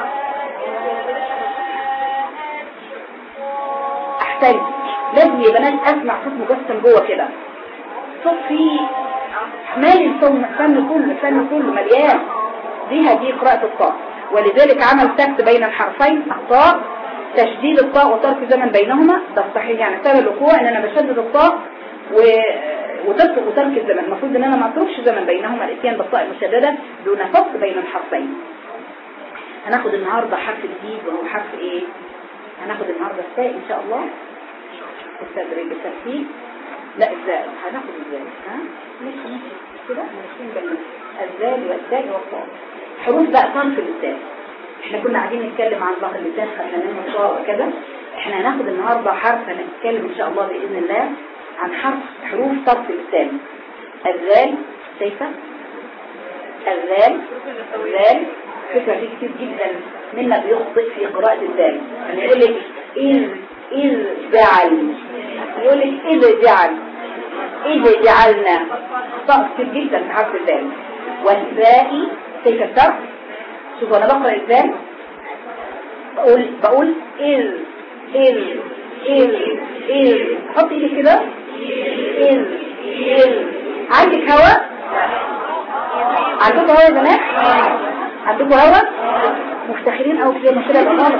احسن. لازم يا بنات اسمع صوت مجسم جوه كده، صوت فيه مالي الفن كله، الفن كله مليان. دي هذه قراءة الطاء، ولذلك عمل سكت بين الحرفين الطاء، تشديد الطاء وترك زمن بينهما. ده صحيح، يعني سبب الوقوع ان انا بشدد الطاء و وترك وترك الزمن. المفروض ان انا ما اتركش زمن بينهما، الاتيان بالطاء المشدده دون فصل بين الحرفين. هناخد النهارده حرف جديد وهو حرف ايه؟ هناخد النهارده التاء ان شاء الله بالتدريج بالترتيب. لا الزاء هناخد الزاء، ها مش مش كده ماشيين بين الزاء والتاء والطاء. حروف بقى طرف اللسان. احنا كنا قاعدين نتكلم عن ظهر اللسان، خدنا منه الطاء وكذا. احنا هناخد النهارده حرف هنتكلم ان شاء الله باذن الله عن حرف حروف طرف اللسان. الذال، شايفه الذال الذال فكرة دي كتير جدا منا بيخطئ في قراءة الذال. يعني يقول لك إذ إذ جعل، يقول لك إذ جعل، إذ جعلنا، خطأ كتير جدا في حرف الذال. والذاء كيف الترك؟ شوفوا أنا بقرأ الذال بقول بقول إذ إذ إذ إذ حط إيدي كده إذ إذ. عندك هوا؟ عندكم هوا يا بنات؟ عندكم هوا؟ مفتخرين أو كده ما كده بقى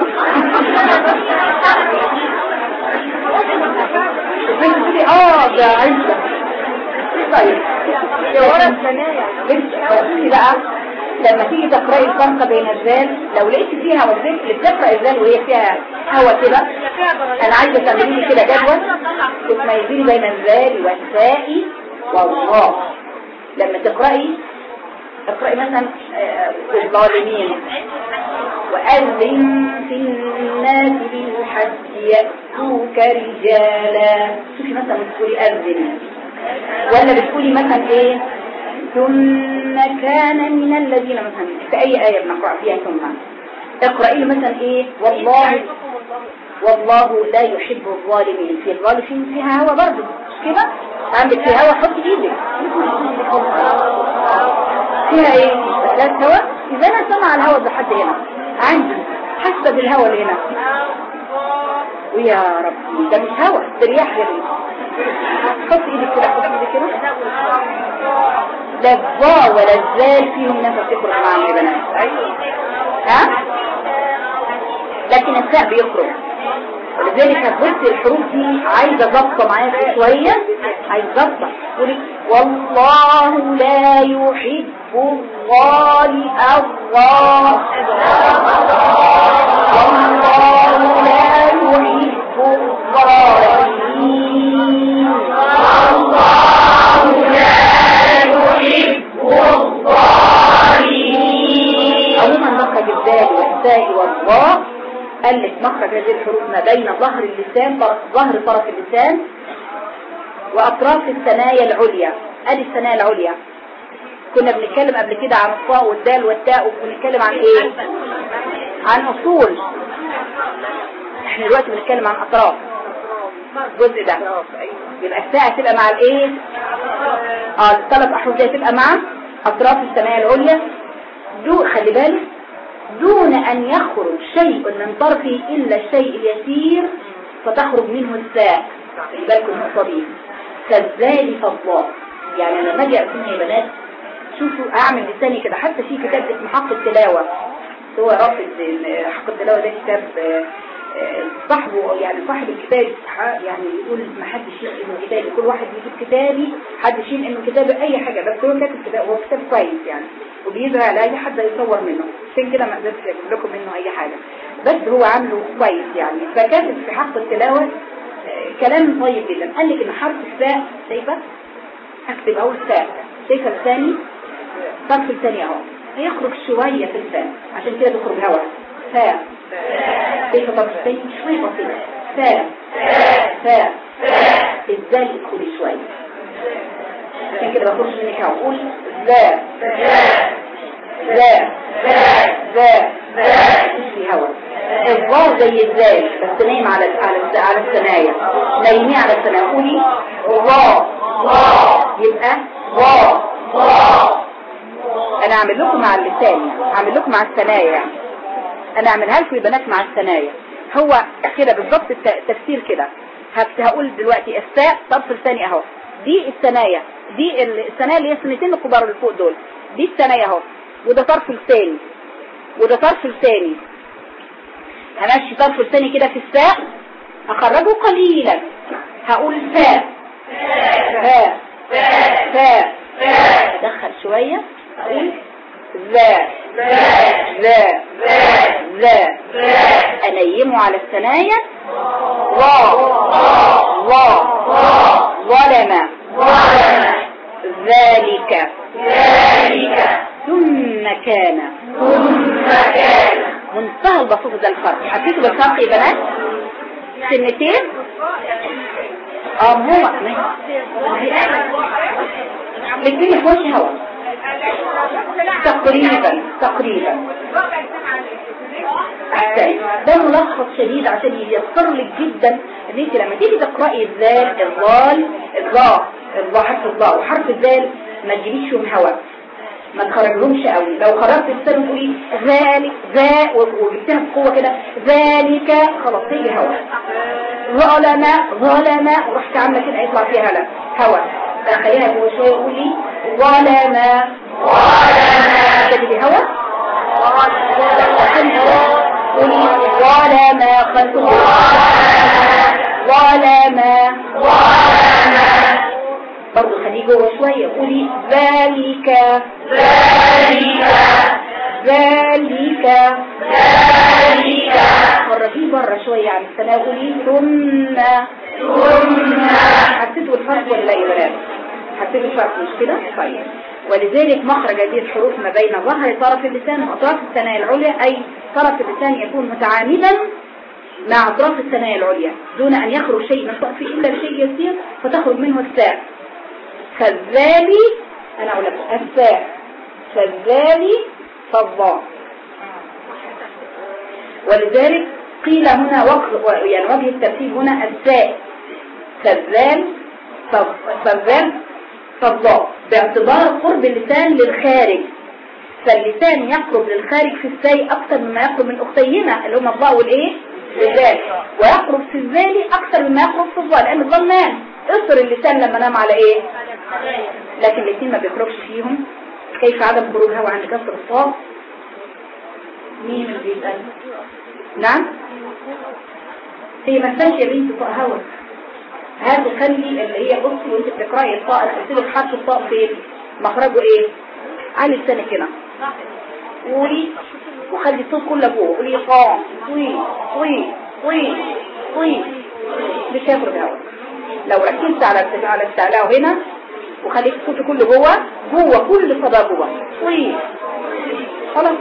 تقولي اه ده عايزة. طيب يا ورا الثنايا بنتي بقى لما تيجي تقرأي الفرق بين الذال، لو لقيت فيها والذال اللي بتقرأ الذال وهي فيها هوا كده، انا عايزة تعملي لي كده جدول وتميزي بين الذال والثاء والظاء. لما تقرأي اقرأي مثلا الظالمين وأذن في الناس بالحج يأتوك رجالا. شوفي مثلا بتقولي أذن، ولا بتقولي مثلا ايه ثم كان من الذين مثلا في اي آية بنقرأ فيها ثم. اقرأي مثلا ايه والله والله لا يحب الظالمين. في الظالمين فيها هوا برضه مش كده؟ عندك فيها هوا حط ايدك فيها ايه ثلاث هوا. اذا انا سمع الهوا ده حد هنا عندي حاسه بالهوا اللي هنا، ويا ربي ده مش هوا ده رياح يا بنتي. حط ايدك كده حط ايدك كده. لا الظا ولا الزال فيهم نفس تخرج معاهم يا بنات. ها لكن الساء بيخرج، ولذلك هتبصي الحروف دي عايزه ضبطه معايا شويه، عايزه ضبطه. تقولي والله لا يحب الظالم الله، والله لا يحب الظالمين، والله لا يحب الظالمين. عموما مخرج الدال والتاء والظاء قال لك مخرج هذه الحروف ما بين ظهر اللسان ظهر طرف اللسان واطراف الثنايا العليا. ادي الثنايا العليا كنا بنتكلم قبل كده عن الطاء والدال والتاء، وبنتكلم عن ايه؟ عن اصول. احنا دلوقتي بنتكلم عن اطراف الجزء ده. يبقى التاء تبقى مع الايه؟ اه الثلاث احرف دي تبقى مع أطراف السماء العليا دو خلي بالك دون أن يخرج شيء من طرفه إلا الشيء اليسير فتخرج منه الساء. خلي بالكم النقطة دي. كذلك الله يعني لما اجي أقسمها يا بنات شوفوا أعمل لساني كده. حتى في كتاب اسمه حق التلاوة هو رافض حق التلاوة ده كتاب صاحبه يعني صاحب الكتاب يعني يقول ما حدش يقرأ انه كتابي كل واحد يجيب كتابي حدش يقرأ انه كتابي اي حاجة بس هو كاتب كتاب هو كتاب كويس يعني وبيزرع على اي حد يصور منه عشان كده ما قدرتش اجيب لكم منه اي حاجة بس هو عامله كويس يعني. فكاتب في حق التلاوة كلام طيب جدا. قال لك ان حرف الساء شايفه هكتب اول ساء شايفه الثاني طرف الثاني اهو هيخرج شوية في الثاني عشان كده بيخرج هواء ساء كيف طرف الثاني شوية بسيطة ساء ساء ازاي ادخلي شوية عشان كده بخرج منك هواء اقول ذا ذا ذا مش في هواء الظاء زي الزاي بس نايم على على على الثنايا نايمين على الثنايا قولي ظاء يبقى ظاء انا اعمل لكم مع اللسان يعني اعمل لكم مع الثنايا يعني انا اعملها لكم يا بنات مع الثنايا هو كده بالظبط التفسير كده. هقول دلوقتي الساء طرف الثاني اهو دي الثنايا دي الثنايا اللي هي السنتين الكبار اللي فوق دول دي الثنايا اهو وده طرف الثاني وده طرف الثاني. همشي طرف الثاني كده في الساء هخرجه قليلا هقول فاء فاء فاء ادخل شوية اقول ذا ذا ذا انيمه على الثنايا وا وا ظلم ذلك ثم كان منتهى البساطة ده الفرق. حسيتوا بالفرق يا بنات سنتين اه هو الاثنين يخش هوا تقريبا تقريبا احسن. ده ملخص شديد عشان ييسر لك جدا ان انت لما تيجي تقراي الذال الضال الضاء الضاء حرف الضاء وحرف الذال ما تجيبيش فيهم هواء ما تخرجهمش قوي. لو خرجت السنة تقولي ذلك ذا وجبتها بقوة كده ذلك خلاص تيجي هواء. ظلم ظلم ورحت عامله كده يطلع فيها لا هواء. خليها جوه شويه وقولي ظلم ظلم تيجي هواء قولي ظلم خلفه ظلم ظلم برضو خليه جوه شوية قولي ذلك ذلك ذلك ذلك خرجيه بره شوية عن السنة قولي ثم ثم حسيتوا الفرق ولا يا بنات؟ حسيتوا الفرق مش كده؟ طيب ولذلك مخرج هذه الحروف ما بين ظهر طرف اللسان وأطراف الثنايا العليا أي طرف اللسان يكون متعامدا مع أطراف الثنايا العليا دون أن يخرج شيء من طرفه إلا بشيء يسير فتخرج منه الساء. كذالي أنا أقول لك الساء كذالي فالضاء. ولذلك قيل هنا وقف يعني وجه الترتيب هنا الساء كذال فالذال فالضاء باعتبار قرب اللسان للخارج. فاللسان يقرب للخارج في الساء أكثر مما يقرب من أختينا اللي هما الضاء والإيه والذال ويقرب في الذال أكثر مما يقرب في الضاء لأن الضاء نام اصر اللسان لما نام على إيه لكن الاثنين ما بيخرجش فيهم. كيف عدم خروج هواء عند كسر الصاد؟ مين اللي بيسأل؟ نعم هي ما تنساش يا بنتي طاء هواء. هاتوا خلي اللي هي بصي وانت بتقراي الطاء انا قلت لك حرف الطاء فين مخرجه ايه على لسانك هنا قولي وخلي الصوت كله فوق قولي طاء طي طي طي طي مش هيخرج هواء. لو ركزت على على التعلاو هنا وخليك الصوت كله جوه جوه كل صدى جوه طي خلاص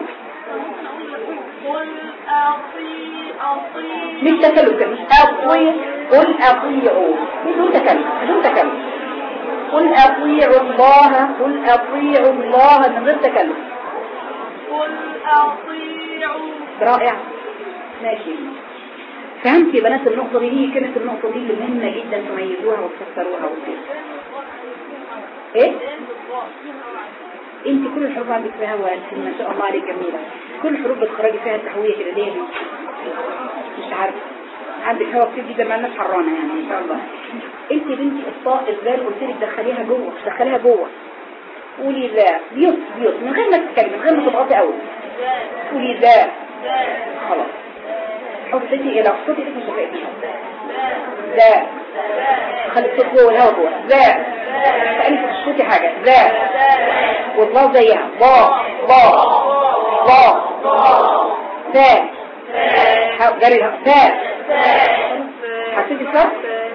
مش تكلم كده مش اطيع قل اطيعوا بدون تكلم بدون تكلم قل اطيعوا الله قل اطيعوا الله من غير تكلم قل اطيعوا. رائع ماشي. فهمت يا بنات النقطة دي؟ هي كانت النقطة دي اللي مهمة جدا تميزوها وتفسروها وكده. ايه انت كل الحروف عندك فيها وانت ما شاء الله عليك جميلة، كل الحروف بتخرجي فيها تهوية كده ليه مش عارفة، عندك هوا كتير جدا مع الناس حرانة يعني ان شاء الله. انت بنتي الطاء الذال قلت لك دخليها جوه، دخليها جوه، قولي ذا بيوت بيوت من غير ما تتكلمي، من غير ما تضغطي قوي، قولي ذا خلاص. حطيتي الى صوتي اسم شفايفي ذا، خلي الصوت جوه الهوا جوه ذا، فانت تشوفي حاجه ذا، والله زيها با با با ذا، جري الهوا ذا. حسيتي الفرق؟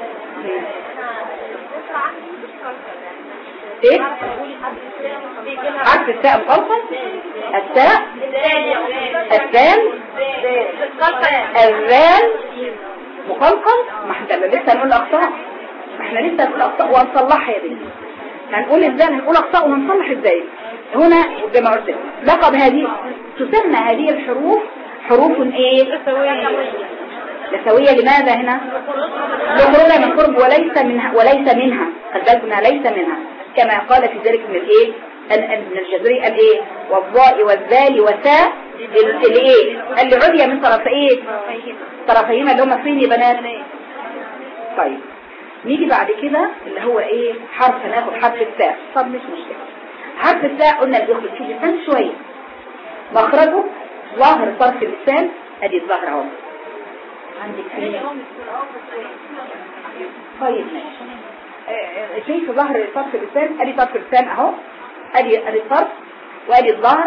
ايه؟ عكس التاء مقلقل، التاء الثال الذال مقلقل. ما احنا لسه هنقول اخطاء، ما احنا لسه هنقول اخطاء وهنصلحها يا بنتي، هنقول ازاي، هنقول اخطاء وهنصلح ازاي. هنا زي ما قلت لقب هذه تسمى هذه الحروف حروف ايه؟ لسوية. لماذا هنا؟ لخروجها من قرب وليس منها، وليس منها، خلي بالكم انها ليس منها، كما قال في ذلك من الايه من الجزري قال ايه والضاء والذال وساء الايه اللي عدي من طرف ايه طرفيهما اللي هم فين يا بنات. طيب نيجي بعد كده اللي هو ايه حرف، ناخد حرف التاء. طب مش مشكله، حرف التاء قلنا بيخرج في اللسان شويه، مخرجه ظاهر طرف اللسان، ادي الظهر اهو عندك فين. طيب ماشي، شايف ظهر طرف اللسان، ادي طرف اللسان اهو، ادي ادي الطرف وادي الظهر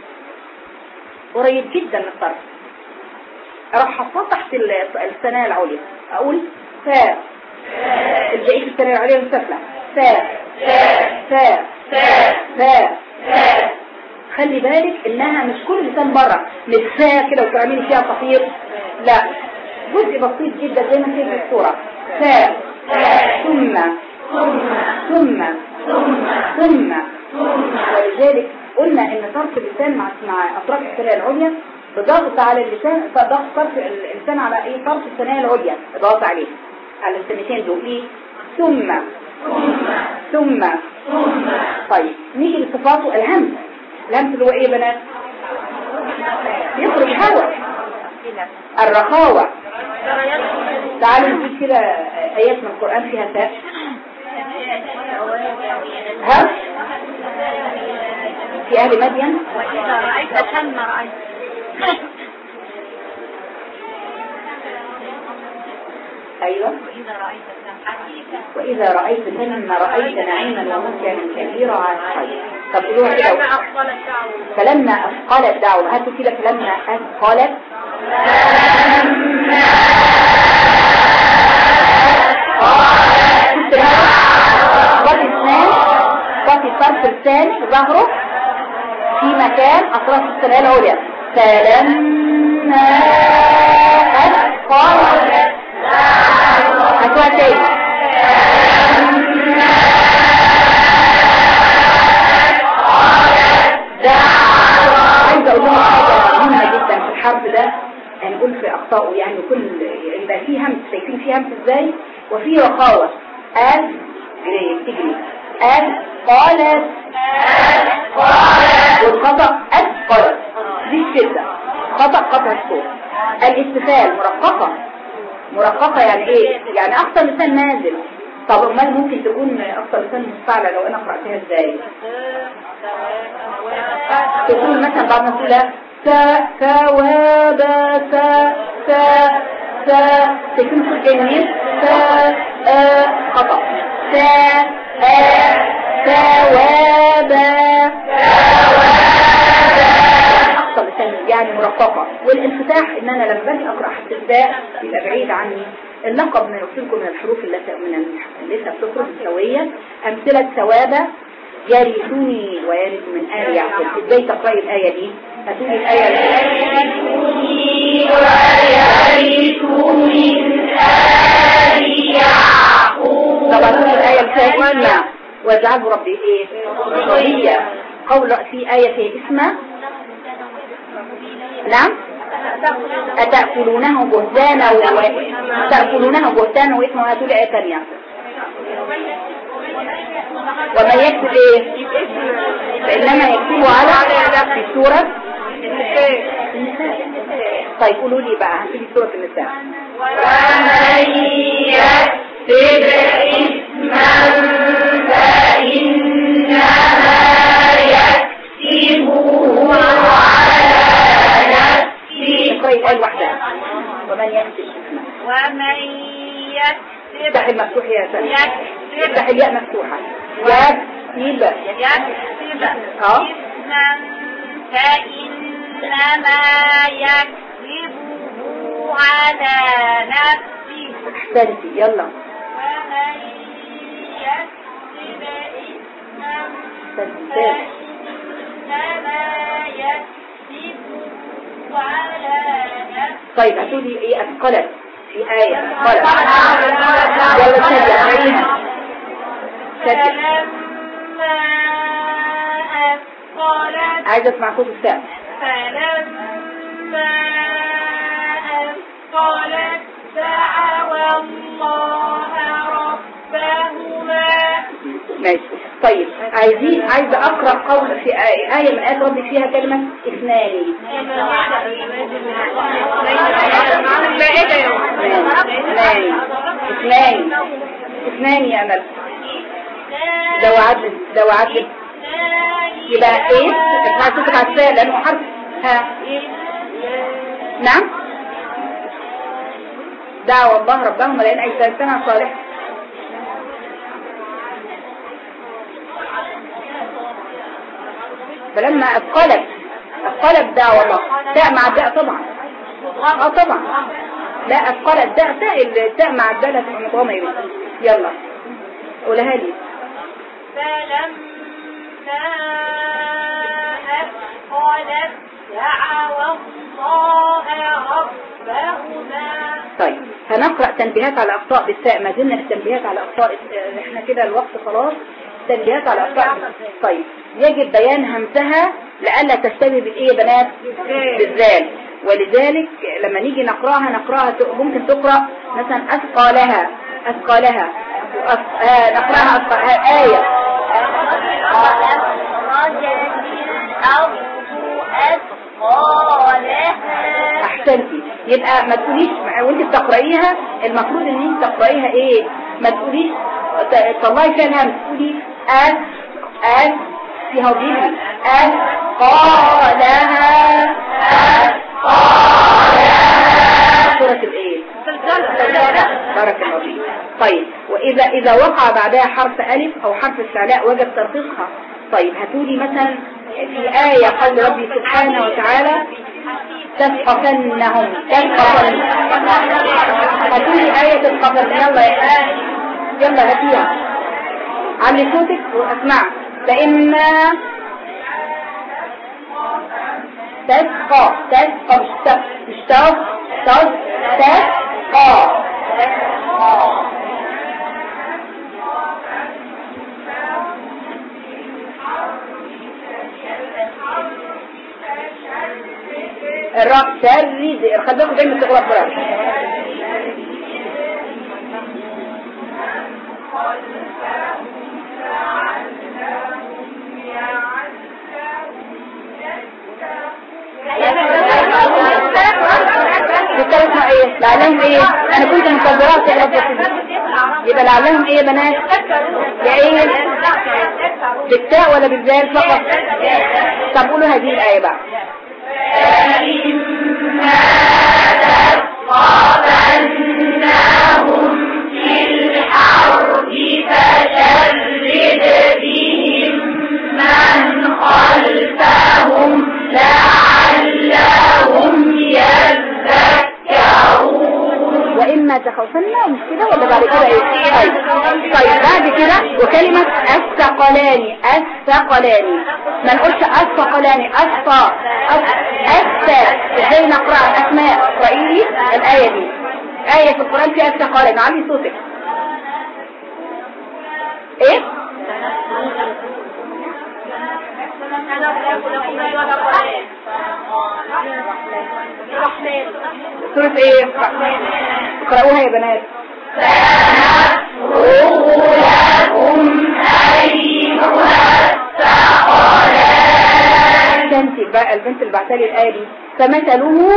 قريب جدا من الطرف. اروح حاطاه تحت الثنايا العليا، اقول فا، الباقي في الثنايا العليا مستفلة فا فا فا. خلي بالك انها مش كل لسان بره مش فا كده وتعملي فيها صفير، لا، جزء بسيط جدا زي ما كده في الصورة فا ثم ثم ثم. ولذلك قلنا ان طرف اللسان مع مع اطراف الثنايا العليا بضغط على اللسان، ضغط طرف اللسان على ايه طرف الثنايا العليا، ضغط عليه على الثنيتين دول ايه ثم ثم. طيب نيجي لصفاته. الهمس، الهمس اللي هو ايه يا بنات؟ يخرج هوا. الرخاوة، تعالوا نجيب كده ايات من القرآن فيها تاء. ها في اهل مدين وإذا رأيت ثم رأيت ايوه وإذا رأيت ثم رأيت نعيما وملكا كبيرا على الخير. طب قولوها كده. فلما أثقلت دعوة، هاتوا كده فلما أثقلت قطي اثنان، قطي طرف الثاني ظهره في مكان أطراف الثنايا العليا. فلما أثقلت هاتوها تاني. عايزة اقول لهم حاجة مهمة جدا في الحرف ده، هنقول في اخطائه يعني كل يبقى فيه همس، شايفين فيه همس ازاي وفيه رخاوة. أث تجري أث قالت والخطأ أثقلت دي الشدة، خطأ قطع الصوت. الاستفال مرققة، مرققة يعني ايه؟ يعني اقصى لسان نازل. طب امال ممكن تكون اقصى لسان مستعلى لو انا قرأتها ازاي؟ تقول مثلا بعد ما تقولها سا ثوابا سا سا سا تكون صوت جميل سا ا خطأ سا ا ثوابا اقصى لسان يعني مرققة. والانفتاح ان انا لما باجي اقرأ حرف التاء يبقى بعيد عني. اللقب من يوصلكم من الحروف التي من لسه بتخرج سوية. امثلة ثوابا يرثني ويرث من آل يعقوب. ازاي تقرأي الآية دي؟ هتقولي الآية دي يرثني ويرث من آل يعقوب. طبعا الآية الثانية واجعله ربي ايه؟ رضيا. قول في آية في اسمها نعم أتأكلونه بهتانا وتأكلونه بهتانا وإثما. وهاتوا لي آية ثانية وما يكتب ايه؟ فإنما يكتبه على في سورة النساء. طيب قولوا لي بقى هنبتدي سورة النساء. ومن يكتب إثما فإنما يكتبه على نفسه. اقرأي الآية الواحدة. ومن يكتب إثما. ومن يكتب افتح المفتوح يا سلام. يكتب افتح الياء مفتوحة. يكتب يكتب اه إثما فإنما يكتبه على نفسه. احسنتي يلا. ومن يكتب إثما احسنتي فإنما يكتبه على نفسه. طيب هتقولي ايه؟ اثقلت في آية اثقلت. يلا شادية اقرأيها. شادية فلما أثقلت عايزة اسمع صوت السقف. فلما أثقلت دعوا الله ربهما. ماشي. طيب عايزين عايزة اقرأ قول في آية آية من آيات ربي فيها كلمة اثنان. اثنان اثنان اثنان يا أمل. ده وعد ده وعد يبقى ايه؟ اسمع صوتك على الساء لانه حرف. ها نعم. دعوا الله ربهم لان اي سنة صالح. فلما اثقلت اثقلت دعوا الله. تاء مع الداء طبعا. اه طبعا. لا اثقلت داء تاء التاء مع الداء مضغمة يبقى. يلا قولها لي. فلما أثقلت دعوا الله ربهما. طيب هنقرأ تنبيهات على أخطاء بالساء. ما زلنا في تنبيهات على أخطاء. احنا كده الوقت خلاص. تنبيهات على أخطاء. طيب يجب بيان همسها لألا تشتبه بالإيه يا بنات؟ بالذال. ولذلك لما نيجي نقرأها نقرأها ممكن تقرأ مثلا أثقالها أثقالها أث... آه نقرأها أثقالها آية احسنتي. يبقى ما تقوليش وانت بتقرأيها المفروض ان انت تقرأيها ايه؟ ما تقوليش طلعي فيها الهمس. تقولي أث أث فيها وجيبي أثقالها أثقالها. سورة الايه؟ بارك الله فيك. طيب واذا اذا وقع بعدها حرف الف او حرف استعلاء وجب ترقيقها. طيب هتقولي مثلا في آية قال ربي سبحانه وتعالى تثقفنهم تثقفن. هتقولي آية تثقفن. يلا يا يلا هاتيها علي صوتك واسمع. فإما تثقى تثقى مش تث مش تث تث تثقى. الراء شرد خليكم زي ما تقرأ القرآن. بالثلاث ايه؟ لعلهم ايه؟ انا كنت مقدرات يا رب. يبقى لعلهم ايه يا بنات؟ يا ايه؟ بالتاء ولا بالذال فقط؟ طب قولوا هذه الآية بقى. فإما تثقفنهم في الحرب فشرد بهم من خلفهم لعلهم يذكرون. وإما تخوفنا مش كده ولا بعد كده ايه؟ طيب طيب بعد كده وكلمة الثقلان الثقلان ما نقولش الثقلان أثقى أثقى. ازاي نقرأ أسماء؟ اقرأي الآية دي. آية في القرآن فيها الثقلان. علي صوتك. ايه؟ سورة ايه؟ اقرأوها يا بنات. سنفرغ لكم أيها انت بقى البنت اللي بعتلي الآية دي فمثله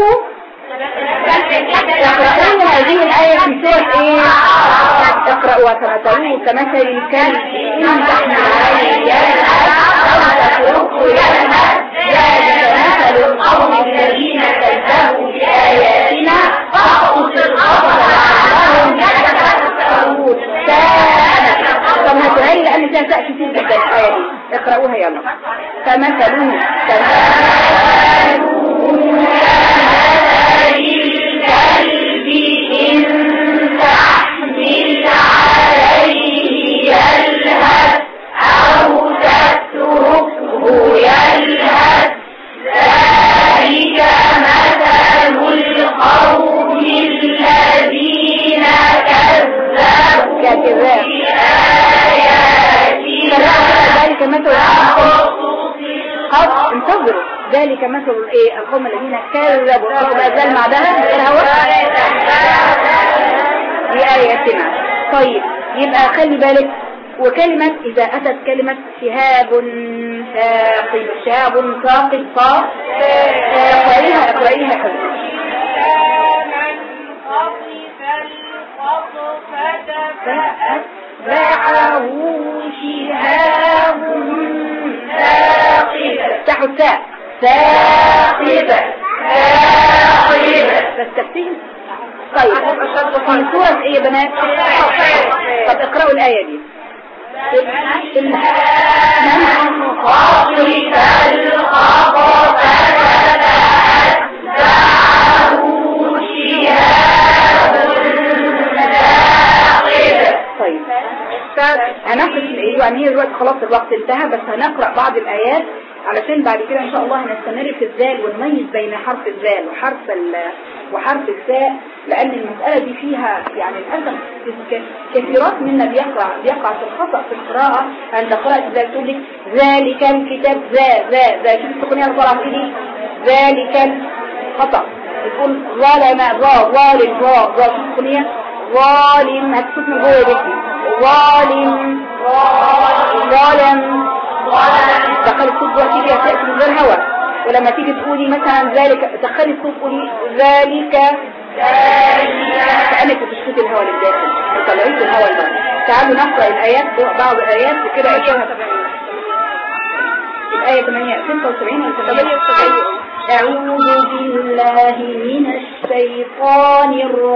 اقرأوا هذه الآية في سورة ايه؟ اقرأوا فمثله كمثل الكلب إن تحمل عليه يلهث أو تتركه يلهث ذلك مثل القوم الذين كذبوا بآياتنا فاقصص القصص لعلهم يتفكرون. طب هاتوها لي لأن فيها تأتي كتير جدا الآية دي. اقرأوها يلا. فمثله الكلب إن تحمل عليه يلهث أو تتركه يلهث ذلك مثل القوم الذين كذبوا بآياتنا ذلك مثل قد انتظروا ذلك مثل الايه القوم الذين كذبوا ما زال بعدها بآياتنا. طيب يبقى خلي بالك وكلمة إذا أتت كلمة شهاب ثاقب شهاب ثاقب صاف اقرأيها اقرأيها حبيبي. فأتبعه شهاب ثاقب افتحوا التاء ثاقب ثاقب بس تكتين. طيب في سورة ايه يا بنات؟ طب اقرأوا الآية دي. من خاطف الخطف فأتبعه شهاب ثاقب. طيب هنقرأ يعني هي الوقت خلاص الوقت انتهى بس هنقرأ بعض الآيات علشان بعد كده ان شاء الله هنستمر في الذال ونميز بين حرف الذال وحرف وحرف الثاء لان المسألة دي فيها يعني للأسف كثيرات منا بيقع بيقع في الخطأ في القراءة عند قراءة الذال تقول لك ذلك الكتاب ذا ذا ذا شوف تكون يا طالعة كده ذلك الخطأ تقول ظالم ظا ظالم ظا ظا شوف تكون هي ظالم هتشوف من جوه بيتي ظالم ظالم دخل الصوت دلوقتي فيها تأتي من غير هوا ولما تيجي تقولي مثلا ذلك دخلي الصوت قولي ذلك كأنك بتشوفي الهوا اللي بداخل طلعيش الهوا اللي تعالوا نقرأ الآيات بعض الآيات وكده الآية ثمانية ستة وسبعين ثمانية وسبعين أعوذ بالله من الشيطان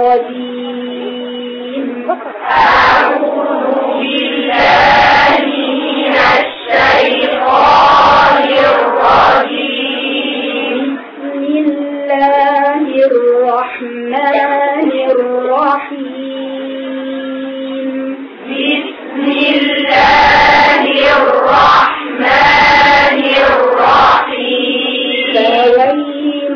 الرجيم أعوذ بالله من الشيطان الرجيم بسم الله الرحمن الرحيم بسم الله الرحمن الرحيم فويل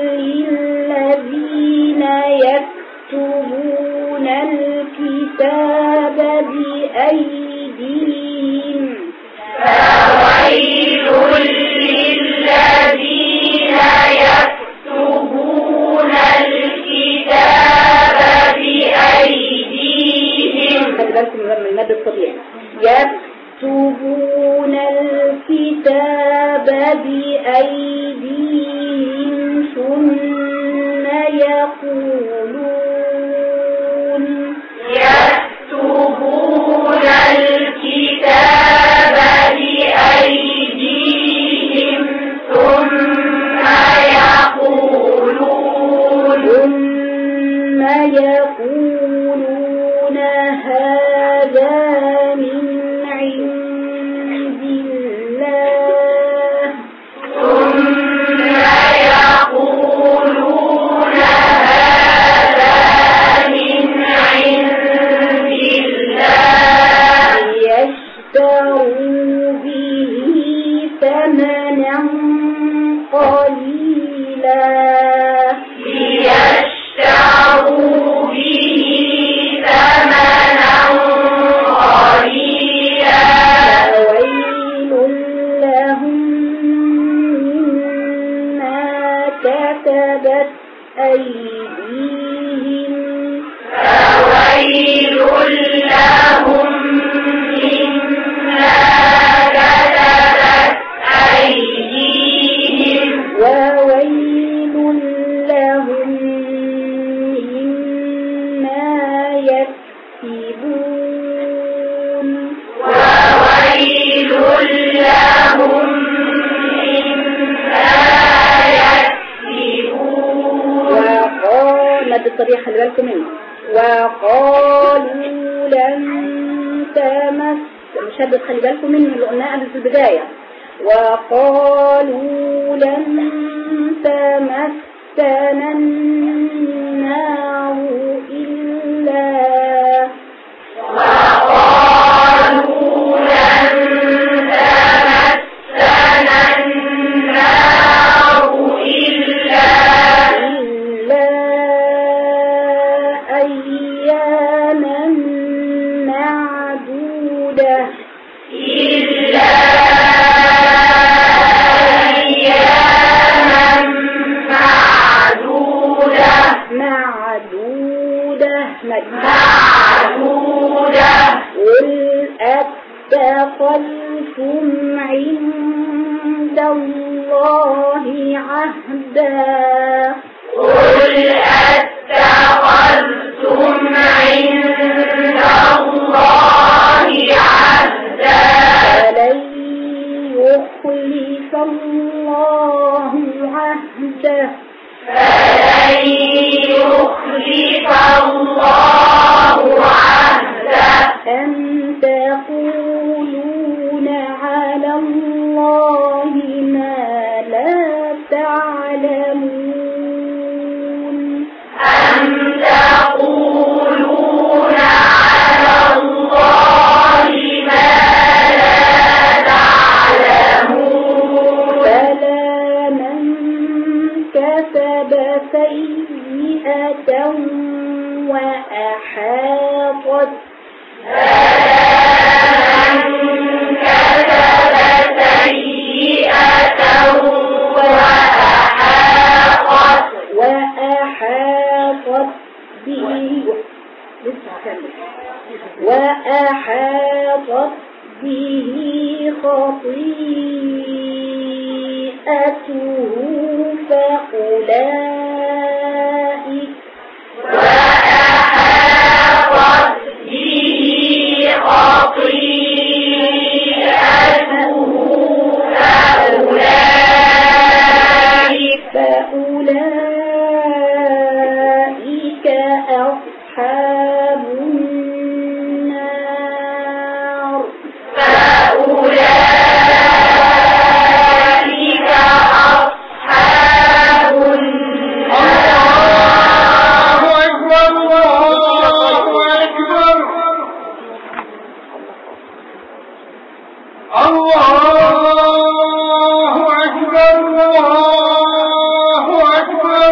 للذين يكتبون الكتاب بأيديهم فويل للذين يكتبون الكتاب بأيديهم خلي بالكم من المد الطبيعي يكتبون الكتاب بأيديهم ثم يقولون يكتبون الكتاب بأيديهم ثم يقولون ثم يقولون هذا من عند الله ثم يقولون هذا من عند الله يشتروا به ثمنا قليلا ليشتروا به ثمنا قليلا فويل لهم مما كتبت أيديهم فويل لهم مما كتبت أيديهم بالكم منه. وقالوا لن تمس، مشدد خلي بالكم منه اللي قلناه قبل في البداية. وقالوا لن تمسنا النار إلا وقالوا لن تمسنا النار إلا إلا أياما معدودة إلا أياما معدودة معدودة معدودة قل أتخذتم عند الله عهدا قل أتخذتم عند الله عهدا فلن يخلف الله عهده فلن يخلف الله عهده أم تقولون على الله ما لا تعلمون أم تقولون على الله ما لا تعلمون بلى من كسب سيئة وأحاطت من كسب سيئة وأحاطت وأحاطت به وأحاطت به خطيئته فأولئك وأحاطت به خطيئته فأولئك فأولئك أصحاب النار فأولئك أصحاب النار الله أكبر الله أكبر الله أكبر الله أكبر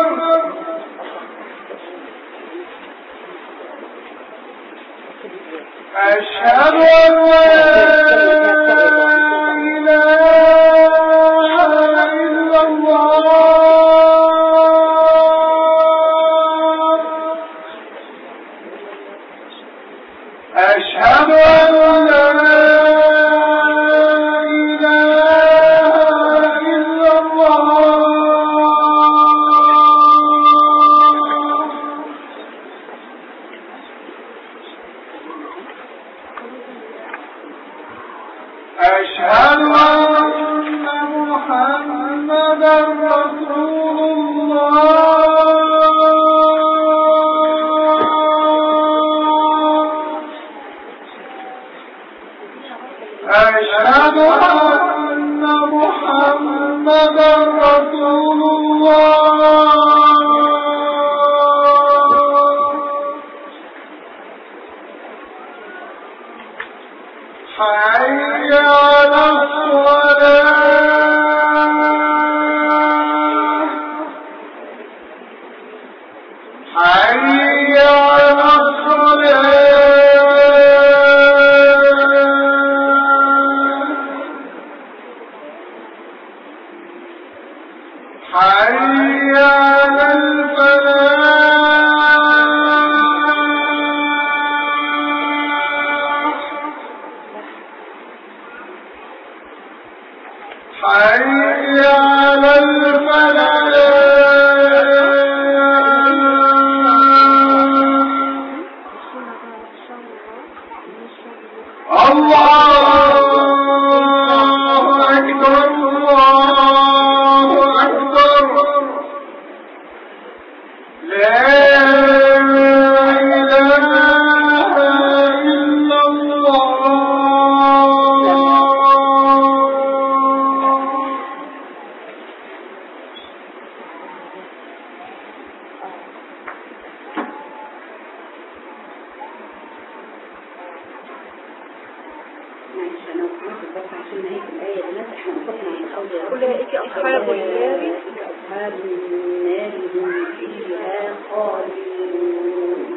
عشان نهاية الآية بنات احنا وقفنا عن الأول أولئك أصحاب النار أصحاب النار هم فيها خالدون.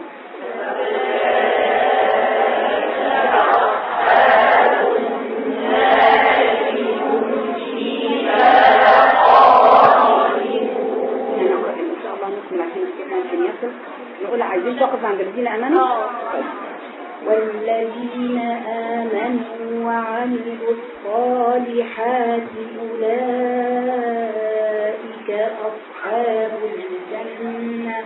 نقول عايزين توقف عند الذين آمنوا. والذين آمنوا وعملوا الصالحات أولئك أصحاب الجنة.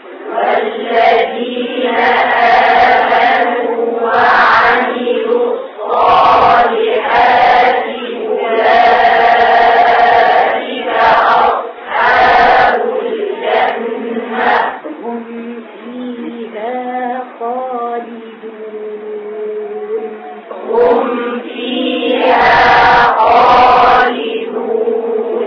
والذين آمنوا وعملوا الصالحات أولئك أصحاب الجنة هم فيها خالدون. هم فيها خالدون.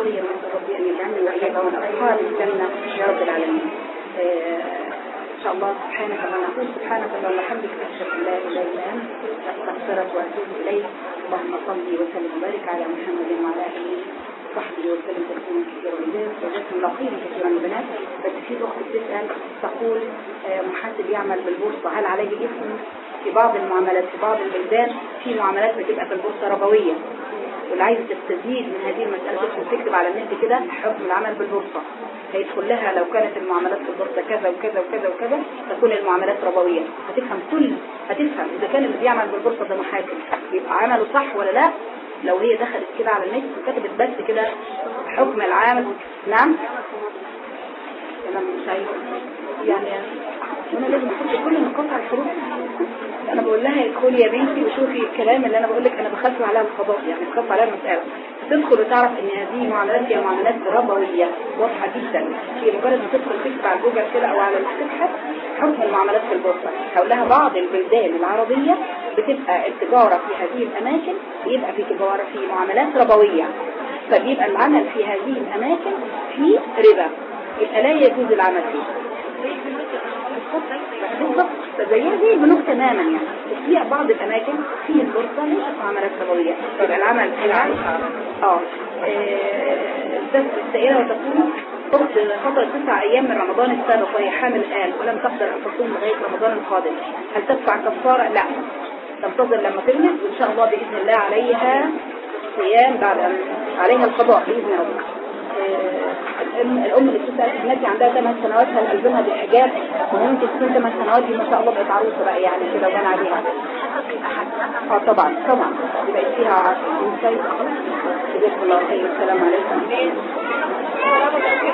أصحاب الجنة يا رب العالمين. إن شاء الله سبحانك اللهم نقول سبحانك اللهم وبحمدك أشهد أن لا إله إلا أنت أستغفرك وأتوب إليك. اللهم صل وسلم وبارك على محمد وعلى آله وصحبه وسلم تسليما كثيرا وبارك وجزاكم الله خيرا كثيرا من البنات. بس في أخت بتسأل تقول محاسب يعمل بالبورصة هل عليه اسم؟ في بعض المعاملات في بعض البلدان في معاملات بتبقى في البورصة ربوية، واللي عايز تستزيد من هذه المسألة تدخل تكتب على النت كده حكم العمل بالبورصة، هيدخل لها لو كانت المعاملات في البورصة كذا وكذا وكذا وكذا تكون المعاملات ربوية. هتفهم كل هتفهم إذا كان اللي بيعمل بالبورصة ده محاسب يبقى عمله صح ولا لا. لو هي دخلت كده على النت وكتبت بس كده حكم العامل. نعم أنا مش عايزة يعني وانا لازم احط كل مقاطع الحروف. انا بقول لها ادخلي يا بنتي وشوفي الكلام اللي انا بقول لك انا بخلف عليها القضاء، يعني بخلف عليها المسألة تدخل وتعرف ان هذه معاملات هي معاملات ربوية واضحة جدا. هي مجرد ما تدخل تكتب على جوجل كده او على تبحث حكم المعاملات في البورصة هقول لها بعض البلدان العربية بتبقى التجارة في هذه الاماكن بيبقى في تجارة في معاملات ربوية، فبيبقى العمل في هذه الاماكن في ربا، يبقى لا يجوز العمل فيه. بالضبط زيها زي البنوك تماما يعني. في بعض الاماكن في البورصه ليست معاملات ربويه، يبقى العمل العمل اه السائله وتقول اخت فتره تسع ايام من رمضان السابق وهي حامل الان ولم تقدر ان تصوم لغايه رمضان القادم، هل تدفع كفاره؟ لا، تنتظر لما تولد وان شاء الله باذن الله عليها صيام بعد عليها القضاء باذن الله. الام اللي بتسال ابنتي عندها ثمان سنوات هل الزمها بالحجاب؟ وممكن تكون ثمان سنوات دي ما شاء الله بقت عروسه بقى يعني كده وبان عليها. اه طبعا طبعا بقت فيها عروسه. جزاكم الله خير. السلام عليكم.